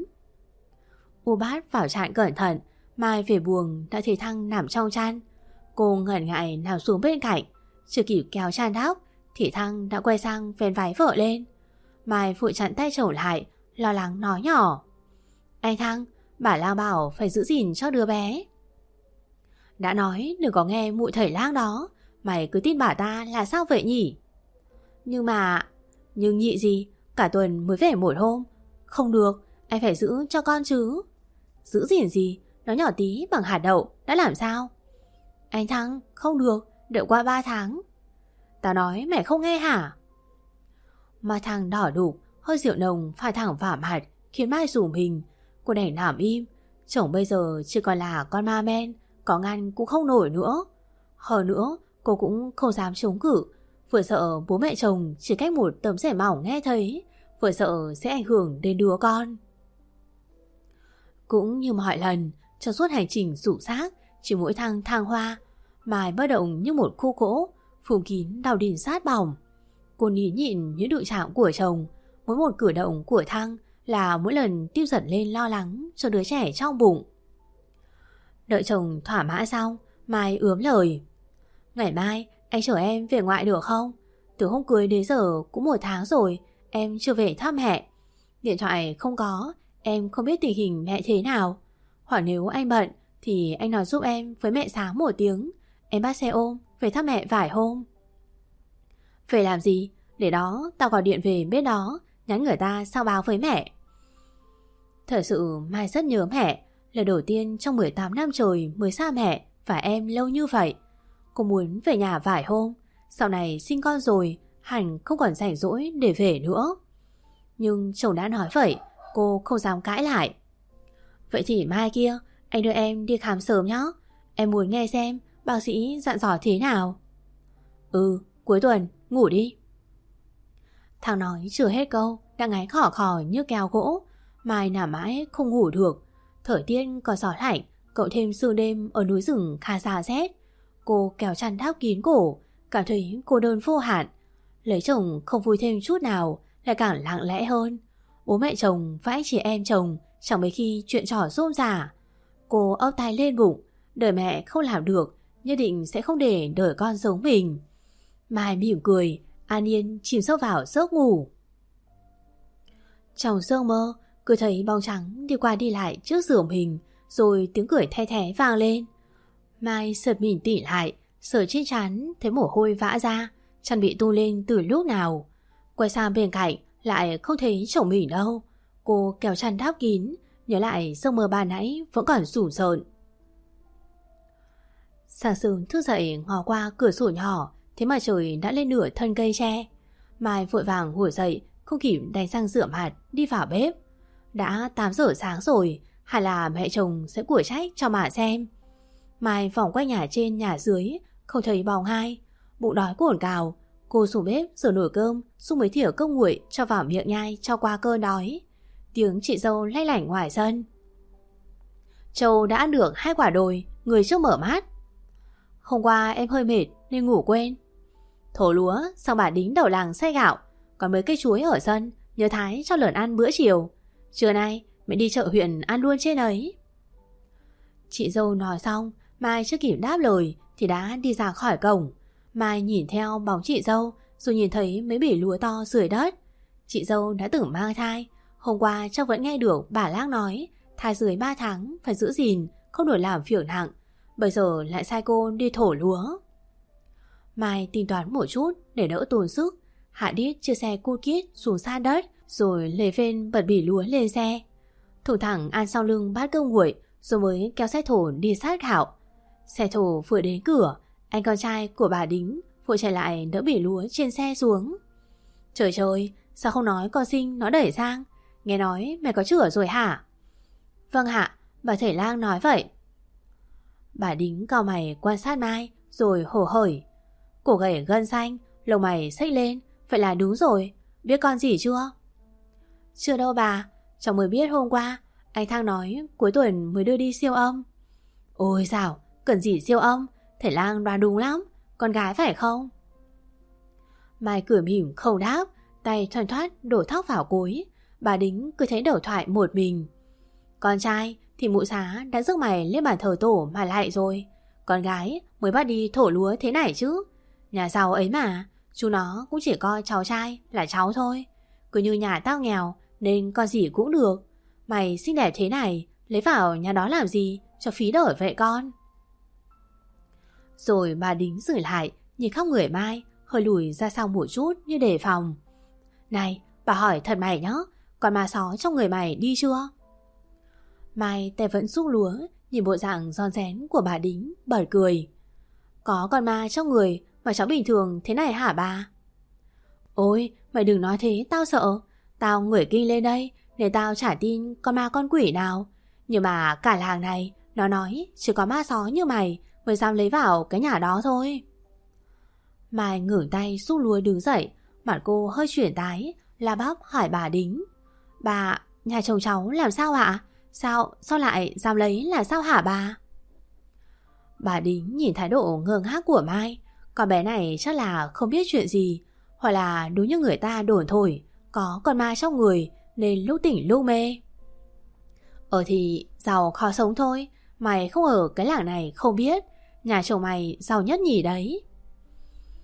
U bát vào trại cẩn thận, Mai về buồng đã thấy Thăng nằm trong chăn. Cô ngẩn ngại nằm xuống bên cạnh, chưa kịp kéo chăn đắp thì Thăng đã quay sang vén váy vợ lên. Mai vội chặn tay chồng lại, lo lắng nói nhỏ. Anh Thăng, bà Lang bảo phải giữ gìn cho đứa bé. Đã nói đừng có nghe mụi thầy Lang đó, mày cứ tin bà ta là sao vậy nhỉ? Nhưng mà... Nhưng nhị gì, cả tuần mới về một hôm. Không được, anh phải giữ cho con chứ. Giữ gìn gì, nó nhỏ tí bằng hạt đậu, đã làm sao? Anh Thăng, không được, đợi qua ba tháng. Tao nói mày không nghe hả? Mà Thăng đỏ đục, hơi rượu nồng pha thẳng vào mặt, khiến Mai rủ mình. Cô đành nằm im. Chồng bây giờ chỉ còn là con ma men, có ngăn cũng không nổi nữa. Hơn nữa, cô cũng không dám chống cự, vừa sợ bố mẹ chồng chỉ cách một tấm rẻ mỏng nghe thấy, vừa sợ sẽ ảnh hưởng đến đứa con. Cũng như mọi lần, trong suốt hành trình rủ xác, chỉ mỗi Thăng thang hoa, Mai bất động như một khu gỗ, phủ kín đau đìn sát bỏng. Cô nín nhịn những đụng chạm của chồng, mỗi một cử động của Thăng là mỗi lần tiêu dần lên lo lắng cho đứa trẻ trong bụng. Đợi chồng thỏa mãn xong, Mai ướm lời. Ngày mai anh chở em về ngoại được không? Từ hôm cưới đến giờ cũng một tháng rồi, em chưa về thăm mẹ. Điện thoại không có, em không biết tình hình mẹ thế nào. Hoặc nếu anh bận thì anh nói giúp em với mẹ sáng một tiếng, em bắt xe ôm về thăm mẹ vài hôm. Về làm gì? Để đó tao gọi điện về biết đó, nhắn người ta sao báo với mẹ. Thật sự Mai rất nhớ mẹ. Lần đầu tiên trong mười tám năm trời mới xa mẹ và em lâu như vậy. Cô muốn về nhà vài hôm. Sau này sinh con rồi, hẳn không còn rảnh rỗi để về nữa. Nhưng chồng đã nói vậy, cô không dám cãi lại. Vậy thì mai kia anh đưa em đi khám sớm nhé. Em muốn nghe xem bác sĩ dặn dò thế nào. Ừ, cuối tuần, ngủ đi. Thằng nói chưa hết câu đã ngáy khỏ khỏ như kèo gỗ. Mai nằm mãi không ngủ được. Thời tiết còn gió lạnh, cộng thêm sương đêm ở núi rừng khá xa rét. Cô kéo chăn đắp kín cổ, cảm thấy cô đơn vô hạn. Lấy chồng không vui thêm chút nào, lại càng lặng lẽ hơn. Bố mẹ chồng và anh chị em chồng chẳng mấy khi chuyện trò rôm rả. Cô ấp tay lên bụng, đời mẹ không làm được, nhất định sẽ không để đời con giống mình. Mai mỉm cười, an yên chìm sâu vào giấc ngủ. Trong giấc mơ, cứ thấy bóng trắng đi qua đi lại trước giường mình, rồi tiếng cười the thé vang lên. Mai sợt mình tỉ lại, sờ trên trán thấy mồ hôi vã ra, chăn bị tung lên từ lúc nào. Quay sang bên cạnh lại không thấy chồng mình đâu. Cô kéo chăn đắp kín, nhớ lại giấc mơ ban nãy vẫn còn rủ rợn. Sáng sớm thức dậy ngó qua cửa sổ nhỏ, thế mà trời đã lên nửa thân cây tre. Mai vội vàng ngồi dậy, không kịp đánh răng rửa mặt, đi vào bếp. Đã tám giờ sáng rồi, hay là mẹ chồng sẽ của trách cho mà xem. Mai vòng quanh nhà trên nhà dưới, không thấy bóng ai. Bụng đói cồn cào, cô xuống bếp rửa nồi cơm, xúc mấy thìa cơm nguội cho vào miệng nhai cho qua cơn đói. Tiếng chị dâu lay lảnh ngoài sân. Châu đã ăn được hai quả đồi, người trước mở mắt. Hôm qua em hơi mệt nên ngủ quên. Thổ lúa xong bà đính đầu làng xay gạo, còn mấy cây chuối ở sân nhớ thái cho lợn ăn bữa chiều. Trưa nay mẹ đi chợ huyện ăn luôn trên ấy. Chị dâu nói xong, Mai chưa kịp đáp lời thì đã đi ra khỏi cổng. Mai nhìn theo bóng chị dâu, rồi nhìn thấy mấy bể lúa to dưới đất. Chị dâu đã từng mang thai. Hôm qua cháu vẫn nghe được bà Lác nói thai dưới ba tháng phải giữ gìn, không được làm việc nặng. Bây giờ lại sai cô đi thổ lúa. Mai tính toán một chút để đỡ tốn sức, hạ đít chia xe cút kít xuống sát đất, rồi lề phên bật bỉ lúa lên xe. Thủ thẳng ăn sau lưng bát cơm nguội, rồi mới kéo xe thổ đi sát gạo. Xe thổ vừa đến cửa, anh con trai của bà Đính vội chạy lại đỡ bỉ lúa trên xe xuống. Trời trời, sao không nói con Sinh nó đẩy sang? Nghe nói mẹ có chữa rồi hả? Vâng hạ, bà thầy lang nói vậy. Bà Đính cau mày quan sát Mai, rồi hổ hởi. Cổ gầy gân xanh, lông mày xếch lên. Vậy là đúng rồi, biết con gì chưa? Chưa đâu bà, cháu mới biết hôm qua. Anh Thăng nói cuối tuần mới đưa đi siêu âm. Ôi dào, cần gì siêu âm? Thầy lang đoán đúng lắm, con gái phải không? Mai cười mỉm không đáp, tay thoăn thoắt đổ thóc vào cối. Bà Đính cứ thấy đầu thoại một mình. Con trai thì mụ xá đã rước mày lên bàn thờ tổ mà lại rồi. Con gái mới bắt đi thổ lúa thế này chứ. Nhà giàu ấy mà, chú nó cũng chỉ coi cháu trai là cháu thôi. Cứ như nhà tao nghèo nên con gì cũng được. Mày xinh đẹp thế này, lấy vào nhà đó làm gì cho phí đời vậy con? Rồi bà Đính sửa lại, nhìn khóc người Mai, hơi lùi ra sau một chút như đề phòng. Này, bà hỏi thật mày nhá, con ma só trong người mày đi chưa? Mai tay vẫn xúc lúa, nhìn bộ dạng ron rén của bà Đính, bật cười. Có con ma trong người mà cháu bình thường thế này hả bà? Ôi, mày đừng nói thế, tao sợ. Tao ngửi kinh lên đây, để tao chả tin con ma con quỷ nào. Nhưng mà cả làng này, nó nói chỉ có ma só như mày mới dám lấy vào cái nhà đó thôi. Mai ngửa tay xúc lúa đứng dậy, mặt cô hơi chuyển tái, la bắp hỏi bà Đính. Bà, nhà chồng cháu làm sao ạ? Sao, sao lại dám lấy là sao hả bà? Bà Đính nhìn thái độ ngơ ngác của Mai. Con bé này chắc là không biết chuyện gì, hoặc là đúng như người ta đồn thổi, có con ma trong người nên lúc tỉnh lúc mê. Ờ thì giàu khó sống thôi. Mày không ở cái làng này không biết, nhà chồng mày giàu nhất nhỉ đấy.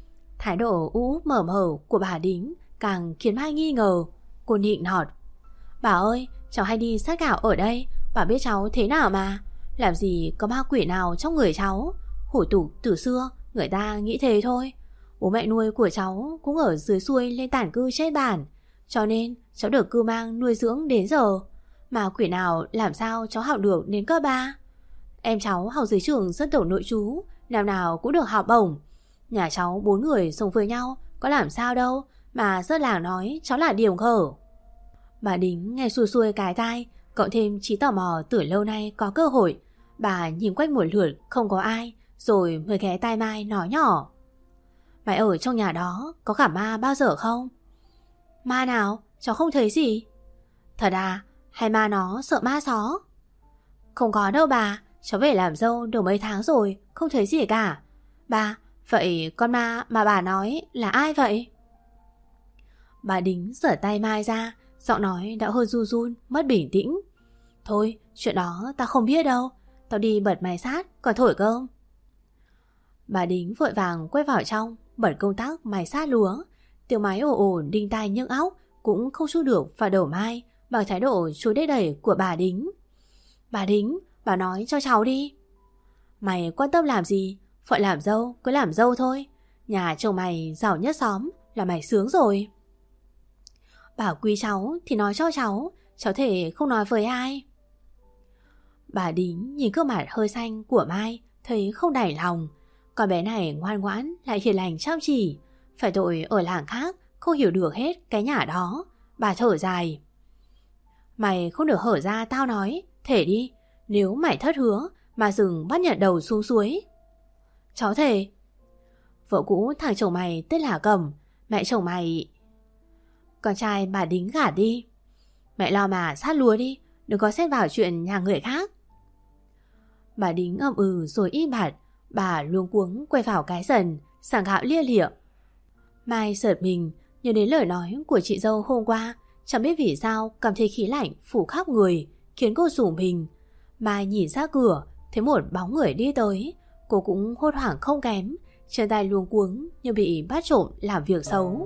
Thái độ ú mở mở của bà Đính càng khiến Mai nghi ngờ. Cô nịnh nọt: Bà ơi, cháu hay đi sát gạo ở đây, bà biết cháu thế nào mà. Làm gì có ma quỷ nào trong người cháu. Hủ tục từ xưa người ta nghĩ thế thôi. Bố mẹ nuôi của cháu cũng ở dưới xuôi lên tản cư trên bản, cho nên cháu được cưu mang nuôi dưỡng đến giờ. Mà quỷ nào làm sao cháu học được đến cấp ba. Em cháu học dưới trường dân tộc nội trú, nào nào cũng được học bổng. Nhà cháu bốn người sống với nhau, có làm sao đâu mà dân làng nói cháu là điểm khở. Bà Đính nghe xuôi xuôi cái tai, cộng thêm trí tò mò từ lâu nay có cơ hội. Bà nhìn quanh một lượt không có ai, rồi mới ghé tai Mai nói nhỏ: Mày ở trong nhà đó có cả ma bao giờ không? Ma nào? Cháu không thấy gì. Thật à? Hay ma nó sợ ma xó? Không có đâu bà, cháu về làm dâu được mấy tháng rồi, không thấy gì cả. Bà, vậy con ma mà bà nói là ai vậy? Bà Đính giở tay Mai ra, giọng nói đã hơi run run, mất bình tĩnh. Thôi, chuyện đó tao không biết đâu, tao đi bật máy sát, còn thổi cơm. Bà Đính vội vàng quay vào trong, bật công tắc máy sát lúa. Tiếng máy ồ ồn đinh tai nhức óc cũng không xua được vào đầu Mai bằng thái độ chối đẩy đẩy của bà Đính. Bà Đính, bà nói cho cháu đi. Mày quan tâm làm gì? Phận làm dâu, cứ làm dâu thôi. Nhà chồng mày giàu nhất xóm là mày sướng rồi. Bảo quý cháu thì nói cho cháu, cháu thể không nói với ai. Bà Đính nhìn gương mặt hơi xanh của Mai, thấy không đành lòng. Con bé này ngoan ngoãn lại hiền lành chăm chỉ, phải tội ở làng khác không hiểu được hết cái nhà đó. Bà thở dài: Mày không được hở ra tao nói, thể đi. Nếu mày thất hứa mà dừng bắt nhận đầu xuống suối. Cháu thề. Vợ cũ thằng chồng mày tên là Cẩm, mẹ chồng mày... Con trai bà Đính gả đi. Mẹ lo mà sát lúa đi, đừng có xen vào chuyện nhà người khác. Bà Đính ậm ừ rồi im bặt. Bà luống cuống quay vào cái dần, sảng gạo lia lịa. Mai giật mình nhớ đến lời nói của chị dâu hôm qua. Chẳng biết vì sao cảm thấy khí lạnh phủ khắp người, khiến cô rủ mình. Mai nhìn ra cửa, thấy một bóng người đi tới. Cô cũng hốt hoảng không kém, chân tay luống cuống như bị bắt trộm làm việc xấu.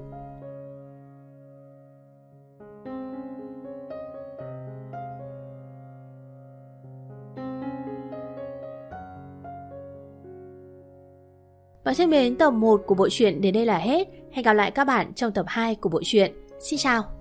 Và thân mến, tập một của bộ truyện đến đây là hết. Hẹn gặp lại các bạn trong tập hai của bộ truyện. Xin chào!